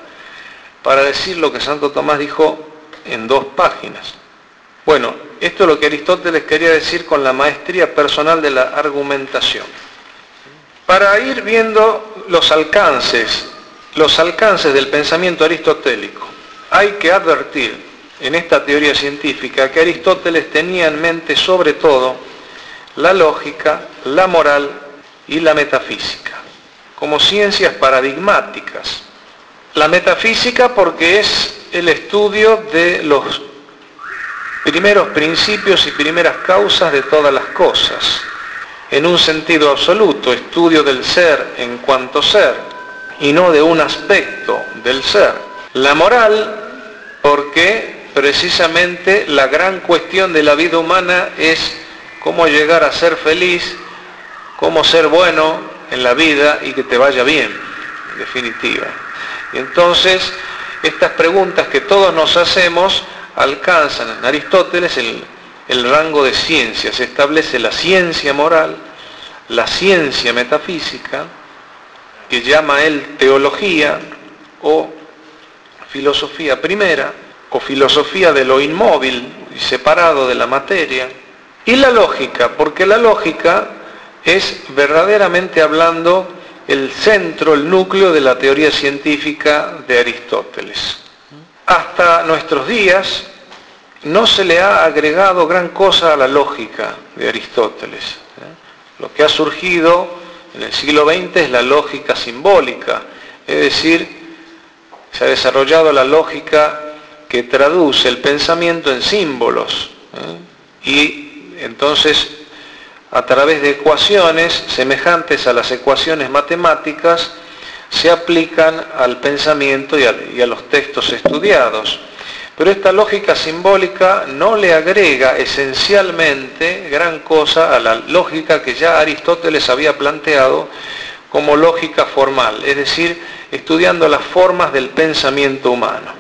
para decir lo que Santo Tomás dijo en 2 páginas. Bueno, esto es lo que Aristóteles quería decir con la maestría personal de la argumentación. Para ir viendo los alcances del pensamiento aristotélico, hay que advertir en esta teoría científica que Aristóteles tenía en mente sobre todo la lógica, la moral y la metafísica, como ciencias paradigmáticas. La metafísica porque es el estudio de los primeros principios y primeras causas de todas las cosas, en un sentido absoluto, estudio del ser en cuanto ser, y no de un aspecto del ser. La moral, porque precisamente la gran cuestión de la vida humana es cómo llegar a ser feliz, cómo ser bueno en la vida y que te vaya bien, en definitiva. Y entonces, estas preguntas que todos nos hacemos alcanzan en Aristóteles el rango de ciencia. Se establece la ciencia moral, la ciencia metafísica, que llama él teología o filosofía primera, o filosofía de lo inmóvil y separado de la materia, y la lógica, porque la lógica es verdaderamente hablando el centro, el núcleo de la teoría científica de Aristóteles. Hasta nuestros días no se le ha agregado gran cosa a la lógica de Aristóteles. Lo que ha surgido en el siglo XX es la lógica simbólica, es decir, se ha desarrollado la lógica que traduce el pensamiento en símbolos, y entonces a través de ecuaciones semejantes a las ecuaciones matemáticas se aplican al pensamiento y a los textos estudiados. Pero esta lógica simbólica no le agrega esencialmente gran cosa a la lógica que ya Aristóteles había planteado como lógica formal, es decir, estudiando las formas del pensamiento humano.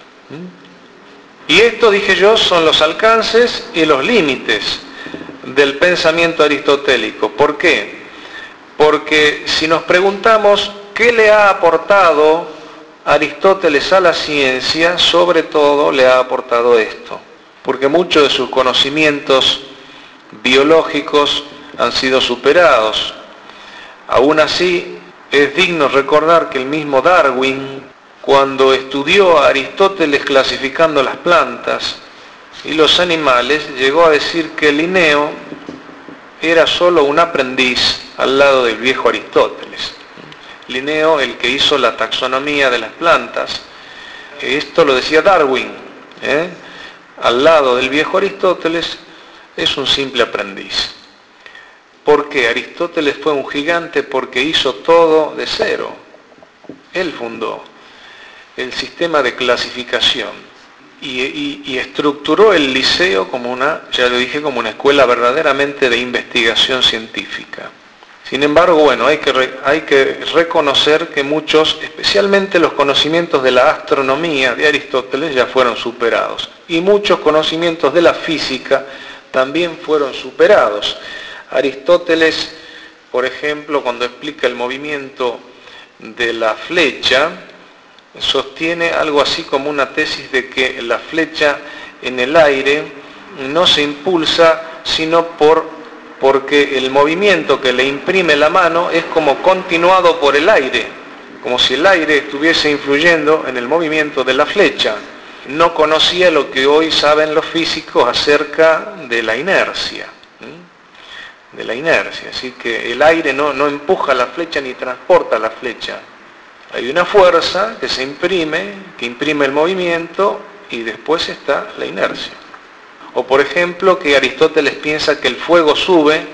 Y esto, dije yo, son los alcances y los límites del pensamiento aristotélico. ¿Por qué? Porque si nos preguntamos qué le ha aportado Aristóteles a la ciencia, sobre todo le ha aportado esto, porque muchos de sus conocimientos biológicos han sido superados. Aún así, es digno recordar que el mismo Darwin, cuando estudió a Aristóteles clasificando las plantas y los animales, llegó a decir que Linneo era solo un aprendiz al lado del viejo Aristóteles. Linneo, el que hizo la taxonomía de las plantas, esto lo decía Darwin, al lado del viejo Aristóteles, es un simple aprendiz. ¿Por qué? Aristóteles fue un gigante porque hizo todo de cero. Él fundó el sistema de clasificación y estructuró el liceo como ya lo dije, como una escuela verdaderamente de investigación científica. Sin embargo, bueno, hay que reconocer que muchos, especialmente los conocimientos de la astronomía de Aristóteles, ya fueron superados. Y muchos conocimientos de la física también fueron superados. Aristóteles, por ejemplo, cuando explica el movimiento de la flecha, sostiene algo así como una tesis de que la flecha en el aire no se impulsa sino porque el movimiento que le imprime la mano es como continuado por el aire, como si el aire estuviese influyendo en el movimiento de la flecha. No conocía lo que hoy saben los físicos acerca de la inercia. Así que el aire no empuja la flecha ni transporta la flecha. Hay una fuerza que se imprime, que imprime el movimiento, y después está la inercia. O por ejemplo que Aristóteles piensa que el fuego sube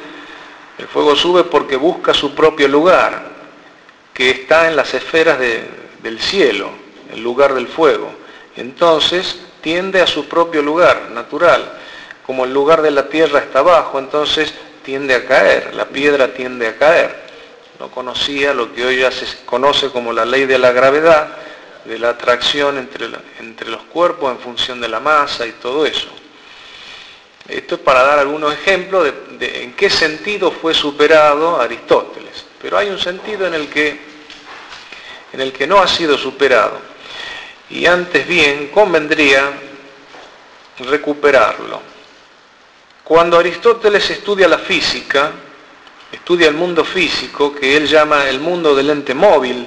porque busca su propio lugar, que está en las esferas del cielo, el lugar del fuego. Entonces tiende a su propio lugar natural. Como el lugar de la tierra está abajo, entonces tiende a caer, la piedra tiende a caer. No conocía lo que hoy ya se conoce como la ley de la gravedad, de la atracción entre los cuerpos en función de la masa y todo eso. Esto es para dar algunos ejemplos de en qué sentido fue superado Aristóteles. Pero hay un sentido en el que no ha sido superado. Y antes bien convendría recuperarlo. Cuando Aristóteles estudia la física, estudia el mundo físico, que él llama el mundo del ente móvil,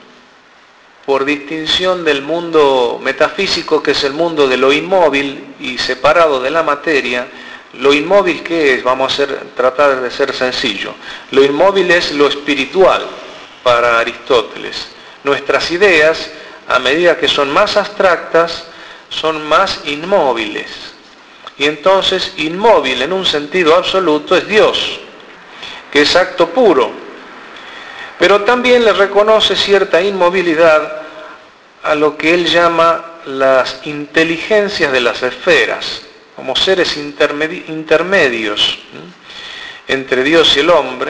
por distinción del mundo metafísico, que es el mundo de lo inmóvil y separado de la materia. Lo inmóvil, ¿qué es? Vamos a tratar de ser sencillo. Lo inmóvil es lo espiritual para Aristóteles. Nuestras ideas, a medida que son más abstractas, son más inmóviles. Y entonces, inmóvil en un sentido absoluto es Dios, que es acto puro. Pero también le reconoce cierta inmovilidad a lo que él llama las inteligencias de las esferas, como seres intermedios entre Dios y el hombre,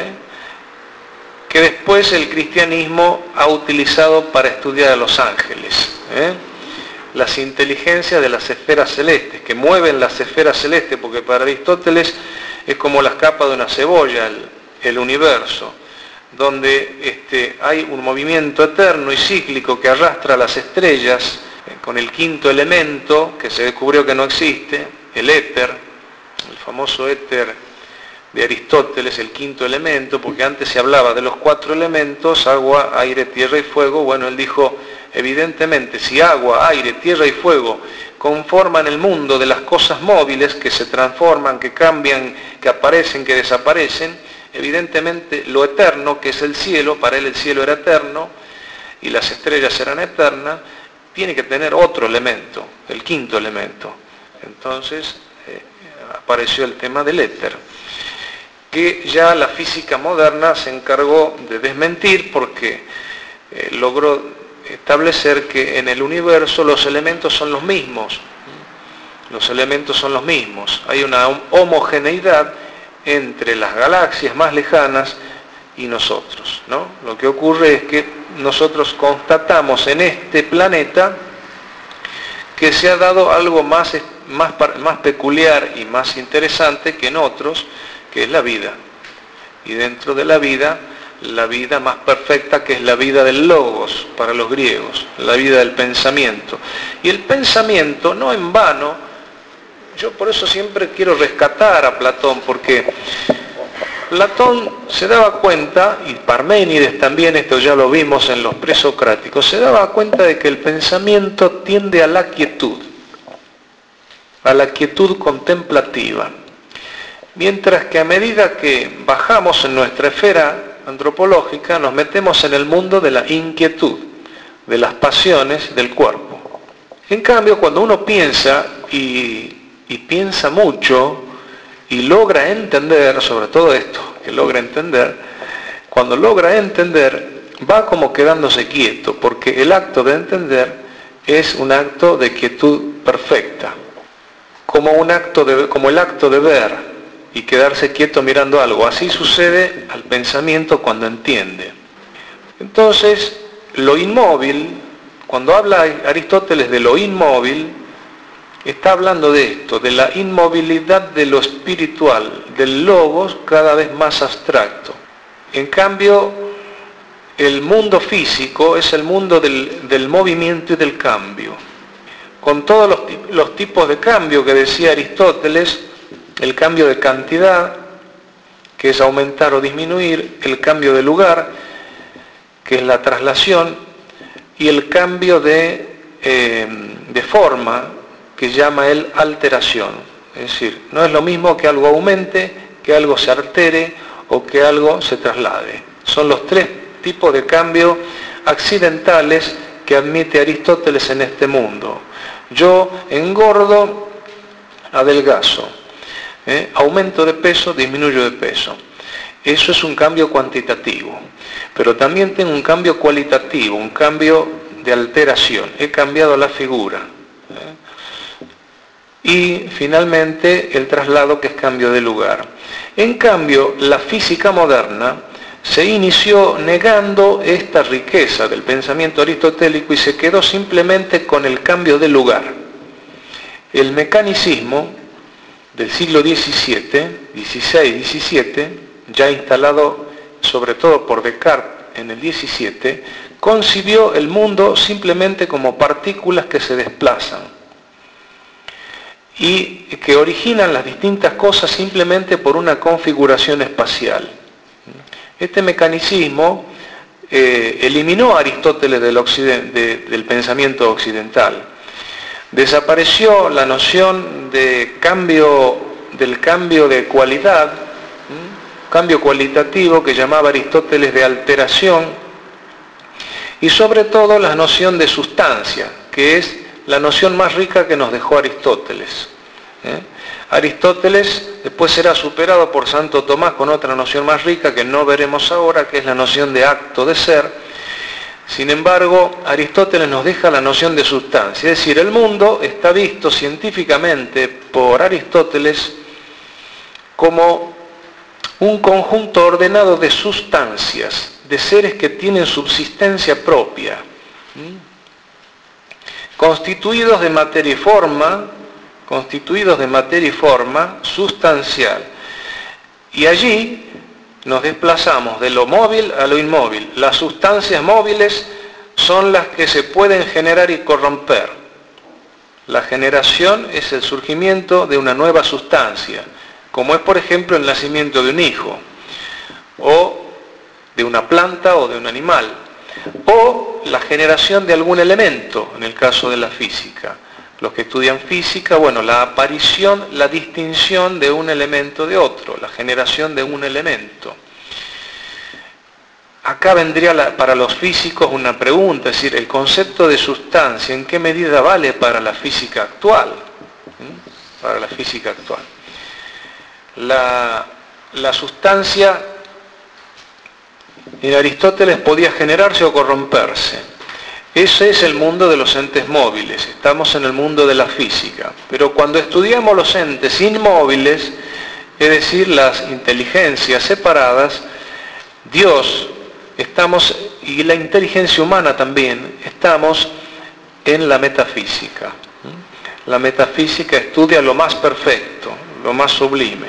que después el cristianismo ha utilizado para estudiar a los ángeles. Las inteligencias de las esferas celestes, que mueven las esferas celestes, porque para Aristóteles es como las capas de una cebolla, el universo, donde hay un movimiento eterno y cíclico que arrastra las estrellas, con el quinto elemento, que se descubrió que no existe, el éter, el famoso éter de Aristóteles, el quinto elemento, porque antes se hablaba de los 4 elementos, agua, aire, tierra y fuego. Bueno, él dijo, evidentemente, si agua, aire, tierra y fuego conforman el mundo de las cosas móviles, que se transforman, que cambian, que aparecen, que desaparecen, evidentemente lo eterno, que es el cielo, para él el cielo era eterno y las estrellas eran eternas, tiene que tener otro elemento, el quinto elemento. Entonces apareció el tema del éter, que ya la física moderna se encargó de desmentir, porque logró establecer que en el universo los elementos son los mismos. Los elementos son los mismos. Hay una homogeneidad entre las galaxias más lejanas y nosotros, ¿no? Lo que ocurre es que nosotros constatamos en este planeta que se ha dado algo más peculiar y más interesante que en otros, que es la vida. Y dentro de la vida más perfecta, que es la vida del logos para los griegos, la vida del pensamiento. Y el pensamiento, no en vano, yo por eso siempre quiero rescatar a Platón, porque Platón se daba cuenta, y Parménides también, esto ya lo vimos en los presocráticos, se daba cuenta de que el pensamiento tiende a la quietud contemplativa. Mientras que a medida que bajamos en nuestra esfera antropológica, nos metemos en el mundo de la inquietud, de las pasiones del cuerpo. En cambio, cuando uno piensa y piensa mucho y logra entender, sobre todo esto, que logra entender, cuando logra entender, va como quedándose quieto, porque el acto de entender es un acto de quietud perfecta, como el acto de ver y quedarse quieto mirando algo. Así sucede al pensamiento cuando entiende. Entonces, lo inmóvil, cuando habla Aristóteles de lo inmóvil, está hablando de esto, de la inmovilidad de lo espiritual, del logos cada vez más abstracto. En cambio, el mundo físico es el mundo del movimiento y del cambio. Con todos los tipos de cambio que decía Aristóteles, el cambio de cantidad, que es aumentar o disminuir, el cambio de lugar, que es la traslación, y el cambio de forma, que llama él alteración. Es decir, no es lo mismo que algo aumente, que algo se altere o que algo se traslade. Son los tres tipos de cambio accidentales que admite Aristóteles en este mundo. Yo engordo, adelgazo. Aumento de peso, disminuyo de peso. Eso es un cambio cuantitativo. Pero también tengo un cambio cualitativo, un cambio de alteración. He cambiado la figura. Y finalmente el traslado, que es cambio de lugar. En cambio, la física moderna se inició negando esta riqueza del pensamiento aristotélico y se quedó simplemente con el cambio de lugar. El mecanicismo del siglo XVII, XVI-XVII, ya instalado sobre todo por Descartes en el XVII, concibió el mundo simplemente como partículas que se desplazan y que originan las distintas cosas simplemente por una configuración espacial. Este mecanicismo eliminó a Aristóteles del pensamiento occidental. Desapareció la noción del cambio de cualidad, cambio cualitativo que llamaba Aristóteles de alteración, y sobre todo la noción de sustancia, que es la noción más rica que nos dejó Aristóteles. Aristóteles después será superado por Santo Tomás con otra noción más rica que no veremos ahora, que es la noción de acto de ser. Sin embargo, Aristóteles nos deja la noción de sustancia, es decir, el mundo está visto científicamente por Aristóteles como un conjunto ordenado de sustancias, de seres que tienen subsistencia propia, constituidos de materia y forma sustancial. Y allí nos desplazamos de lo móvil a lo inmóvil. Las sustancias móviles son las que se pueden generar y corromper. La generación es el surgimiento de una nueva sustancia, como es por ejemplo el nacimiento de un hijo, o de una planta o de un animal, o la generación de algún elemento, en el caso de la física. Los que estudian física, bueno, la aparición, la distinción de un elemento de otro, la generación de un elemento. Acá vendría para los físicos una pregunta, es decir, el concepto de sustancia, ¿en qué medida vale para la física actual? Para la física actual. La sustancia en Aristóteles podía generarse o corromperse. Ese es el mundo de los entes móviles, estamos en el mundo de la física. Pero cuando estudiamos los entes inmóviles, es decir, las inteligencias separadas, Dios, y la inteligencia humana también, estamos en la metafísica. La metafísica estudia lo más perfecto, lo más sublime.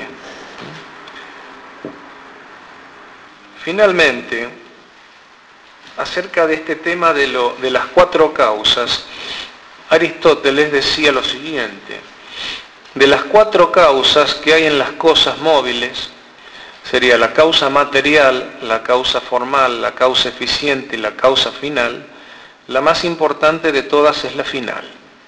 Finalmente, acerca de este tema de las cuatro causas, Aristóteles decía lo siguiente: de las cuatro causas que hay en las cosas móviles, sería la causa material, la causa formal, la causa eficiente y la causa final, la más importante de todas es la final.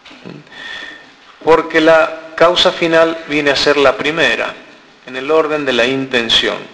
Porque la causa final viene a ser la primera, en el orden de la intención.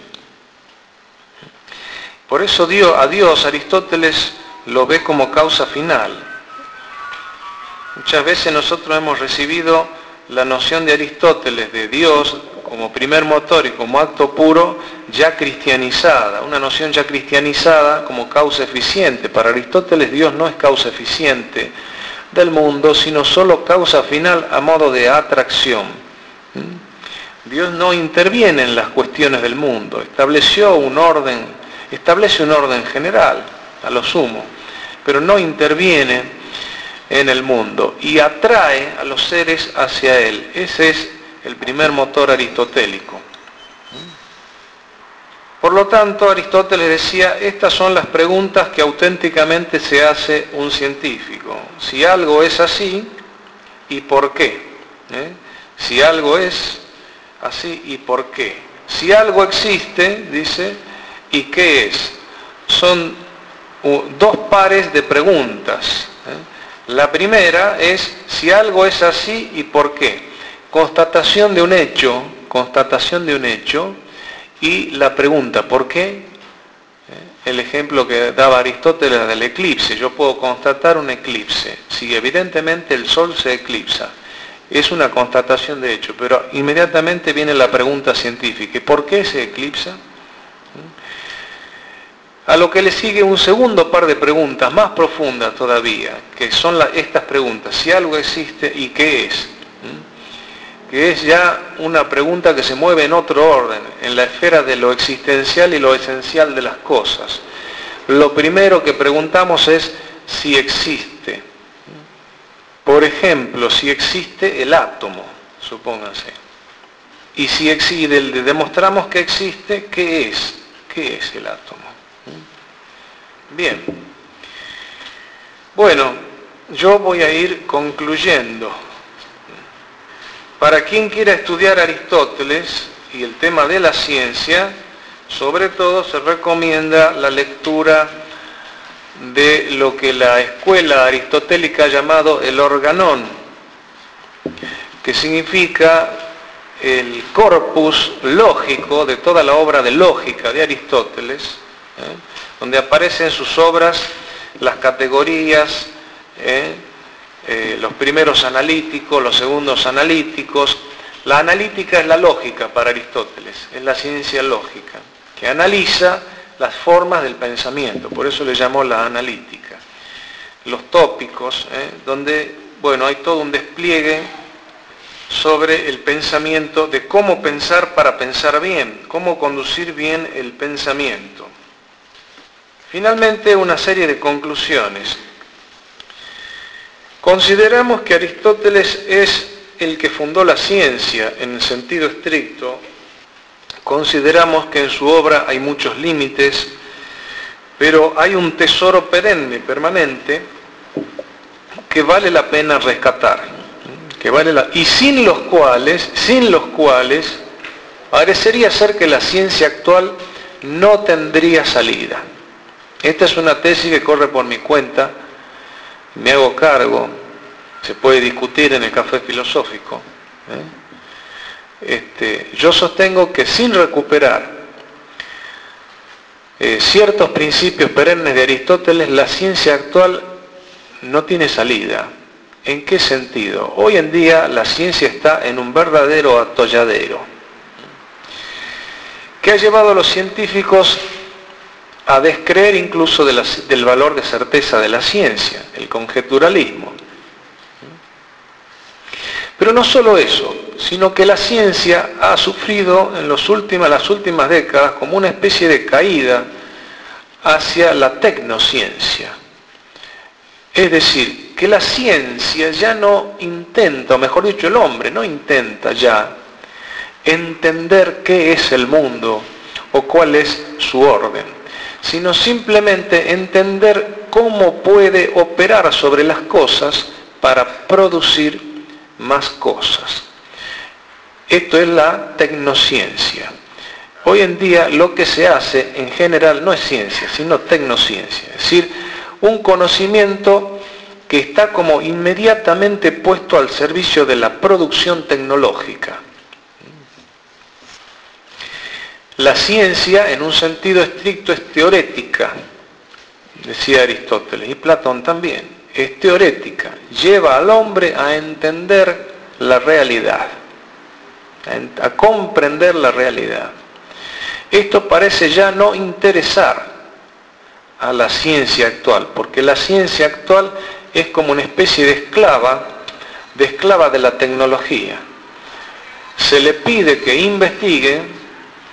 Por eso a Dios Aristóteles lo ve como causa final. Muchas veces nosotros hemos recibido la noción de Aristóteles de Dios como primer motor y como acto puro ya cristianizada, una noción ya cristianizada como causa eficiente. Para Aristóteles Dios no es causa eficiente del mundo, sino solo causa final a modo de atracción. Dios no interviene en las cuestiones del mundo, establece un orden general, a lo sumo, pero no interviene en el mundo y atrae a los seres hacia él. Ese es el primer motor aristotélico. Por lo tanto, Aristóteles decía, estas son las preguntas que auténticamente se hace un científico. Si algo es así, ¿y por qué? Si algo es así, ¿y por qué? Si algo existe, dice, ¿y qué es? Son dos pares de preguntas. La primera es, si algo es así, ¿y por qué? Constatación de un hecho, y la pregunta, ¿por qué? El ejemplo que daba Aristóteles del eclipse. Yo puedo constatar un eclipse. Si evidentemente el sol se eclipsa, es una constatación de hecho, pero inmediatamente viene la pregunta científica. ¿Por qué se eclipsa? A lo que le sigue un segundo par de preguntas, más profundas todavía, que son estas preguntas. Si algo existe, ¿y qué es? Que es ya una pregunta que se mueve en otro orden, en la esfera de lo existencial y lo esencial de las cosas. Lo primero que preguntamos es si existe. Por ejemplo, si existe el átomo, supónganse. Y si demostramos que existe, ¿qué es? ¿Qué es el átomo? Bien. Bueno, yo voy a ir concluyendo. Para quien quiera estudiar Aristóteles y el tema de la ciencia, sobre todo se recomienda la lectura de lo que la escuela aristotélica ha llamado el organón, que significa el corpus lógico de toda la obra de lógica de Aristóteles, donde aparecen sus obras las categorías, los primeros analíticos, los segundos analíticos. La analítica es la lógica para Aristóteles, es la ciencia lógica, que analiza las formas del pensamiento, por eso le llamó la analítica. Los tópicos, donde, bueno, hay todo un despliegue sobre el pensamiento, de cómo pensar para pensar bien, cómo conducir bien el pensamiento. Finalmente, una serie de conclusiones. Consideramos que Aristóteles es el que fundó la ciencia en el sentido estricto. Consideramos que en su obra hay muchos límites, pero hay un tesoro perenne, permanente, que vale la pena rescatar, y sin los cuales parecería ser que la ciencia actual no tendría salida. Esta es una tesis que corre por mi cuenta, me hago cargo, se puede discutir en el café filosófico. Yo sostengo que sin recuperar ciertos principios perennes de Aristóteles, la ciencia actual no tiene salida. ¿En qué sentido? Hoy en día la ciencia está en un verdadero atolladero, que ha llevado a los científicos a descreer incluso del valor de certeza de la ciencia, el conjeturalismo. Pero no solo eso, sino que la ciencia ha sufrido en las últimas décadas como una especie de caída hacia la tecnociencia. Es decir, que la ciencia ya no intenta, o mejor dicho, el hombre no intenta ya entender qué es el mundo o cuál es su orden, sino simplemente entender cómo puede operar sobre las cosas para producir más cosas. Esto es la tecnociencia. Hoy en día lo que se hace en general no es ciencia, sino tecnociencia, es decir, un conocimiento que está como inmediatamente puesto al servicio de la producción tecnológica. La ciencia, en un sentido estricto, es teorética, decía Aristóteles, y Platón también, es teorética, lleva al hombre a entender la realidad, a comprender la realidad. Esto parece ya no interesar a la ciencia actual, porque la ciencia actual es como una especie de esclava de la tecnología. Se le pide que investigue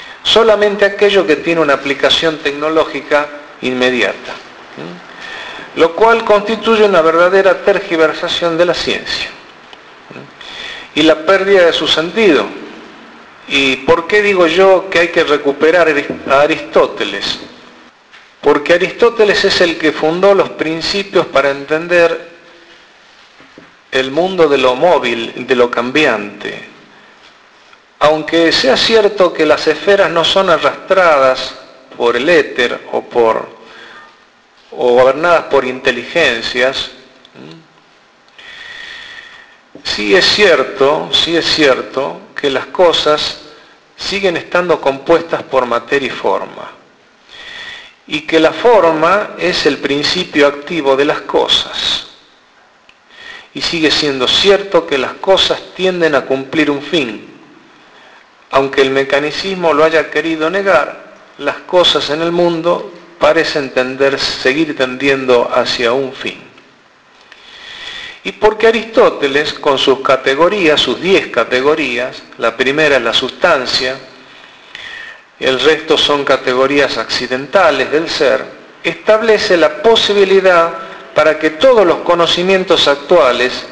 solamente aquello que tiene una aplicación tecnológica inmediata. lo cual constituye una verdadera tergiversación de la ciencia y la pérdida de su sentido. ¿Y por qué digo yo que hay que recuperar a Aristóteles? Porque Aristóteles es el que fundó los principios para entender el mundo de lo móvil, de lo cambiante. Aunque sea cierto que las esferas no son arrastradas por el éter o gobernadas por inteligencias, sí es cierto que las cosas siguen estando compuestas por materia y forma, y que la forma es el principio activo de las cosas, y sigue siendo cierto que las cosas tienden a cumplir un fin. Aunque el mecanicismo lo haya querido negar, las cosas en el mundo parecen seguir tendiendo hacia un fin. Y porque Aristóteles, con sus categorías, sus 10 categorías, la primera es la sustancia, el resto son categorías accidentales del ser, establece la posibilidad para que todos los conocimientos actuales,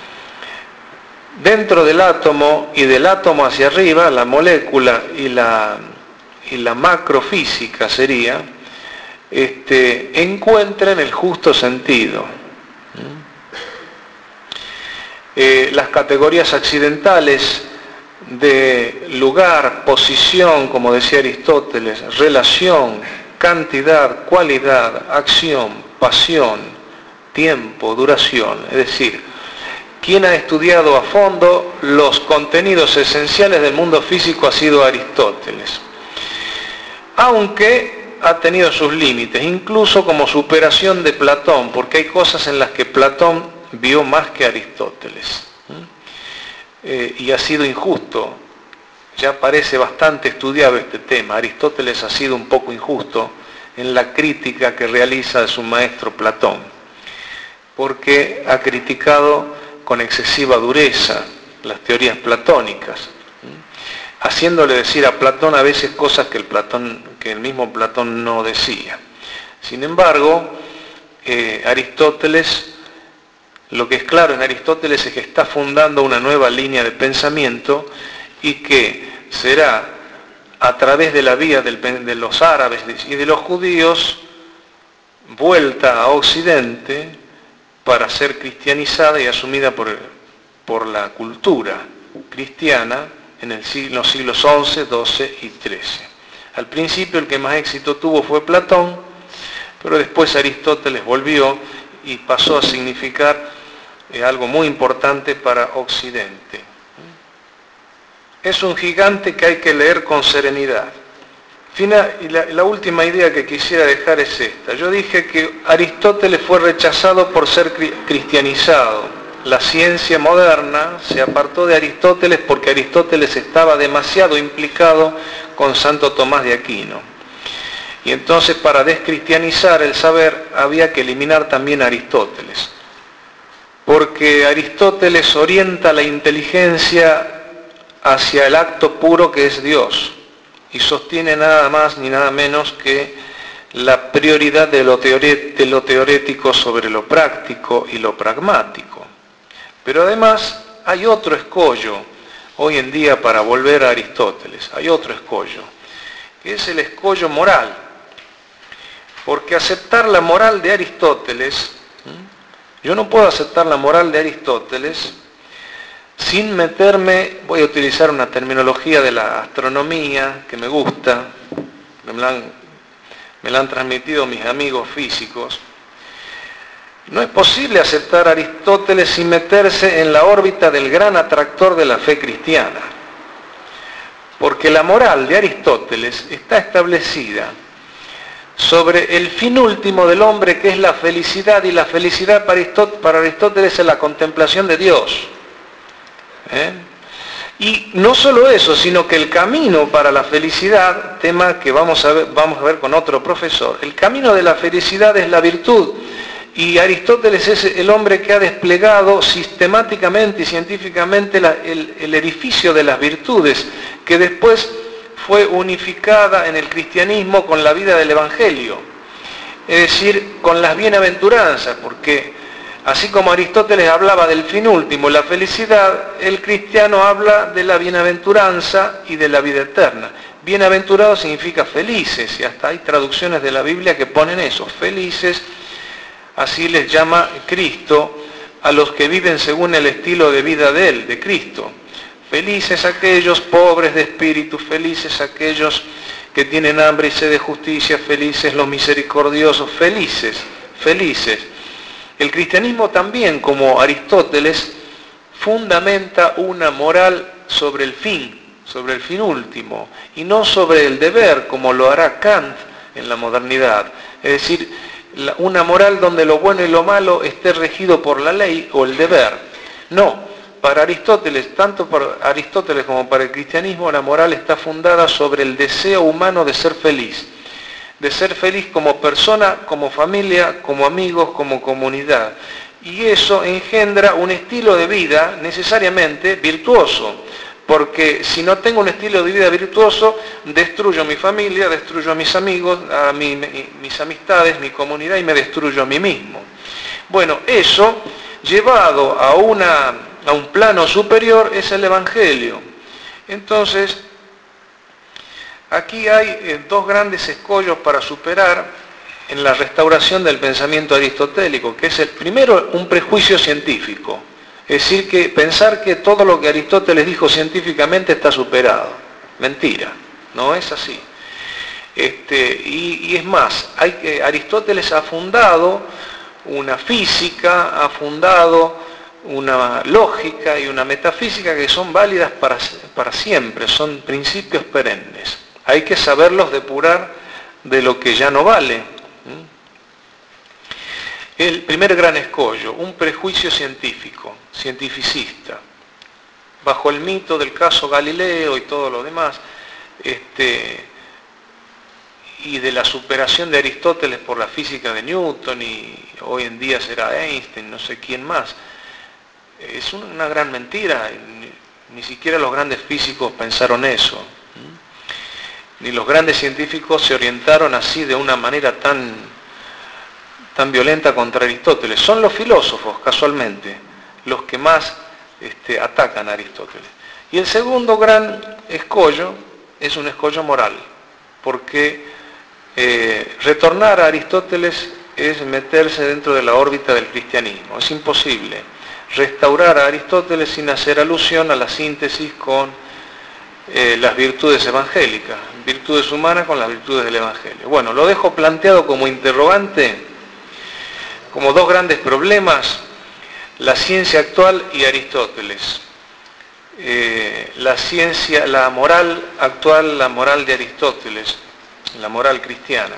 dentro del átomo y del átomo hacia arriba, la molécula y la macrofísica sería, encuentren el justo sentido. Las categorías accidentales de lugar, posición, como decía Aristóteles, relación, cantidad, cualidad, acción, pasión, tiempo, duración, es decir, quien ha estudiado a fondo los contenidos esenciales del mundo físico ha sido Aristóteles, aunque ha tenido sus límites, incluso como superación de Platón, porque hay cosas en las que Platón vio más que Aristóteles, y ha sido injusto. Ya parece bastante estudiado este tema. Aristóteles ha sido un poco injusto en la crítica que realiza de su maestro Platón, porque ha criticado con excesiva dureza las teorías platónicas, haciéndole decir a Platón a veces cosas que el mismo Platón no decía. Sin embargo, Aristóteles, lo que es claro en Aristóteles es que está fundando una nueva línea de pensamiento y que será a través de la vía de los árabes y de los judíos vuelta a Occidente para ser cristianizada y asumida por la cultura cristiana en los siglos XI, XII y XIII. Al principio el que más éxito tuvo fue Platón, pero después Aristóteles volvió y pasó a significar algo muy importante para Occidente. Es un gigante que hay que leer con serenidad. Y la última idea que quisiera dejar es esta. Yo dije que Aristóteles fue rechazado por ser cristianizado. La ciencia moderna se apartó de Aristóteles porque Aristóteles estaba demasiado implicado con Santo Tomás de Aquino. Y entonces para descristianizar el saber había que eliminar también a Aristóteles. Porque Aristóteles orienta la inteligencia hacia el acto puro que es Dios. Y sostiene nada más ni nada menos que la prioridad de lo teorético sobre lo práctico y lo pragmático. Pero además hay otro escollo hoy en día para volver a Aristóteles, hay otro escollo, que es el escollo moral. Porque aceptar la moral de Aristóteles, yo no puedo aceptar la moral de Aristóteles sin meterme, voy a utilizar una terminología de la astronomía que me gusta, me la han transmitido mis amigos físicos. No es posible aceptar a Aristóteles sin meterse en la órbita del gran atractor de la fe cristiana, porque la moral de Aristóteles está establecida sobre el fin último del hombre, que es la felicidad, y la felicidad para Aristóteles es la contemplación de Dios. Y no solo eso, sino que el camino para la felicidad, tema que vamos a ver con otro profesor, el camino de la felicidad es la virtud, y Aristóteles es el hombre que ha desplegado sistemáticamente y científicamente el edificio de las virtudes, que después fue unificada en el cristianismo con la vida del Evangelio. es decir, con las bienaventuranzas, porque así como Aristóteles hablaba del fin último, la felicidad, el cristiano habla de la bienaventuranza y de la vida eterna. Bienaventurado significa felices, y hasta hay traducciones de la Biblia que ponen eso, felices, así les llama Cristo a los que viven según el estilo de vida de Él, de Cristo. Felices aquellos pobres de espíritu, felices aquellos que tienen hambre y sed de justicia, felices los misericordiosos, felices, felices. El cristianismo también, como Aristóteles, fundamenta una moral sobre el fin último, y no sobre el deber, como lo hará Kant en la modernidad. Es decir, una moral donde lo bueno y lo malo esté regido por la ley o el deber. No. Para Aristóteles, tanto para Aristóteles como para el cristianismo, la moral está fundada sobre el deseo humano de ser feliz como persona, como familia, como amigos, como comunidad. Y eso engendra un estilo de vida necesariamente virtuoso, porque si no tengo un estilo de vida virtuoso, destruyo mi familia, destruyo a mis amigos, mis amistades, mi comunidad, y me destruyo a mí mismo. Bueno, eso, llevado a un plano superior, es el Evangelio. Entonces, aquí hay dos grandes escollos para superar en la restauración del pensamiento aristotélico, que es el primero, un prejuicio científico. Es decir, que pensar que todo lo que Aristóteles dijo científicamente está superado. Mentira, no es así. Y es más, Aristóteles ha fundado una física, ha fundado una lógica y una metafísica que son válidas para siempre, son principios perennes. Hay que saberlos depurar de lo que ya no vale. El primer gran escollo, un prejuicio científico, cientificista, bajo el mito del caso Galileo y todo lo demás, y de la superación de Aristóteles por la física de Newton, y hoy en día será Einstein, no sé quién más. Es una gran mentira, ni siquiera los grandes físicos pensaron eso, ni los grandes científicos se orientaron así de una manera tan violenta contra Aristóteles. Son los filósofos, casualmente, los que más atacan a Aristóteles. Y el segundo gran escollo es un escollo moral, porque retornar a Aristóteles es meterse dentro de la órbita del cristianismo. Es imposible restaurar a Aristóteles sin hacer alusión a la síntesis con las virtudes evangélicas, virtudes humanas con las virtudes del Evangelio. Bueno, lo dejo planteado como interrogante, como dos grandes problemas, la ciencia actual y Aristóteles. La moral actual, la moral de Aristóteles, la moral cristiana.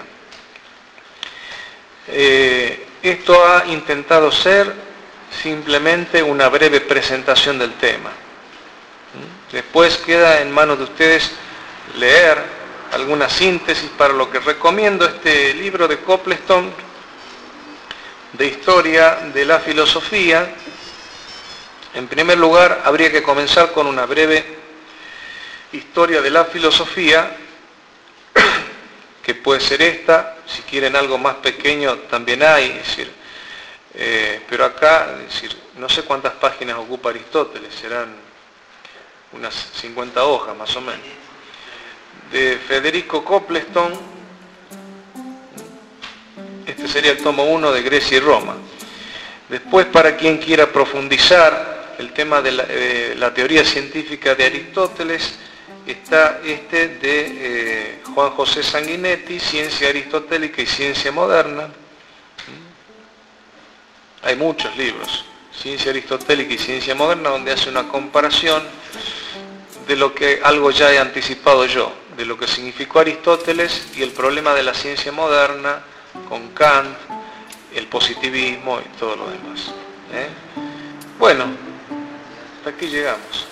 Esto ha intentado ser simplemente una breve presentación del tema. Después queda en manos de ustedes leer alguna síntesis, para lo que recomiendo este libro de Copleston de historia de la filosofía. En primer lugar, habría que comenzar con una breve historia de la filosofía, que puede ser esta. Si quieren algo más pequeño también hay, es decir, pero acá, es decir, no sé cuántas páginas ocupa Aristóteles, serán unas 50 hojas más o menos, de Federico Copleston. Este sería el tomo 1 de Grecia y Roma. Después, para quien quiera profundizar el tema de la teoría científica de Aristóteles, está de Juan José Sanguinetti, Ciencia Aristotélica y Ciencia Moderna. Hay muchos libros, Ciencia Aristotélica y Ciencia Moderna, donde hace una comparación de lo que algo ya he anticipado yo, de lo que significó Aristóteles y el problema de la ciencia moderna con Kant, el positivismo y todo lo demás. Bueno, hasta aquí llegamos.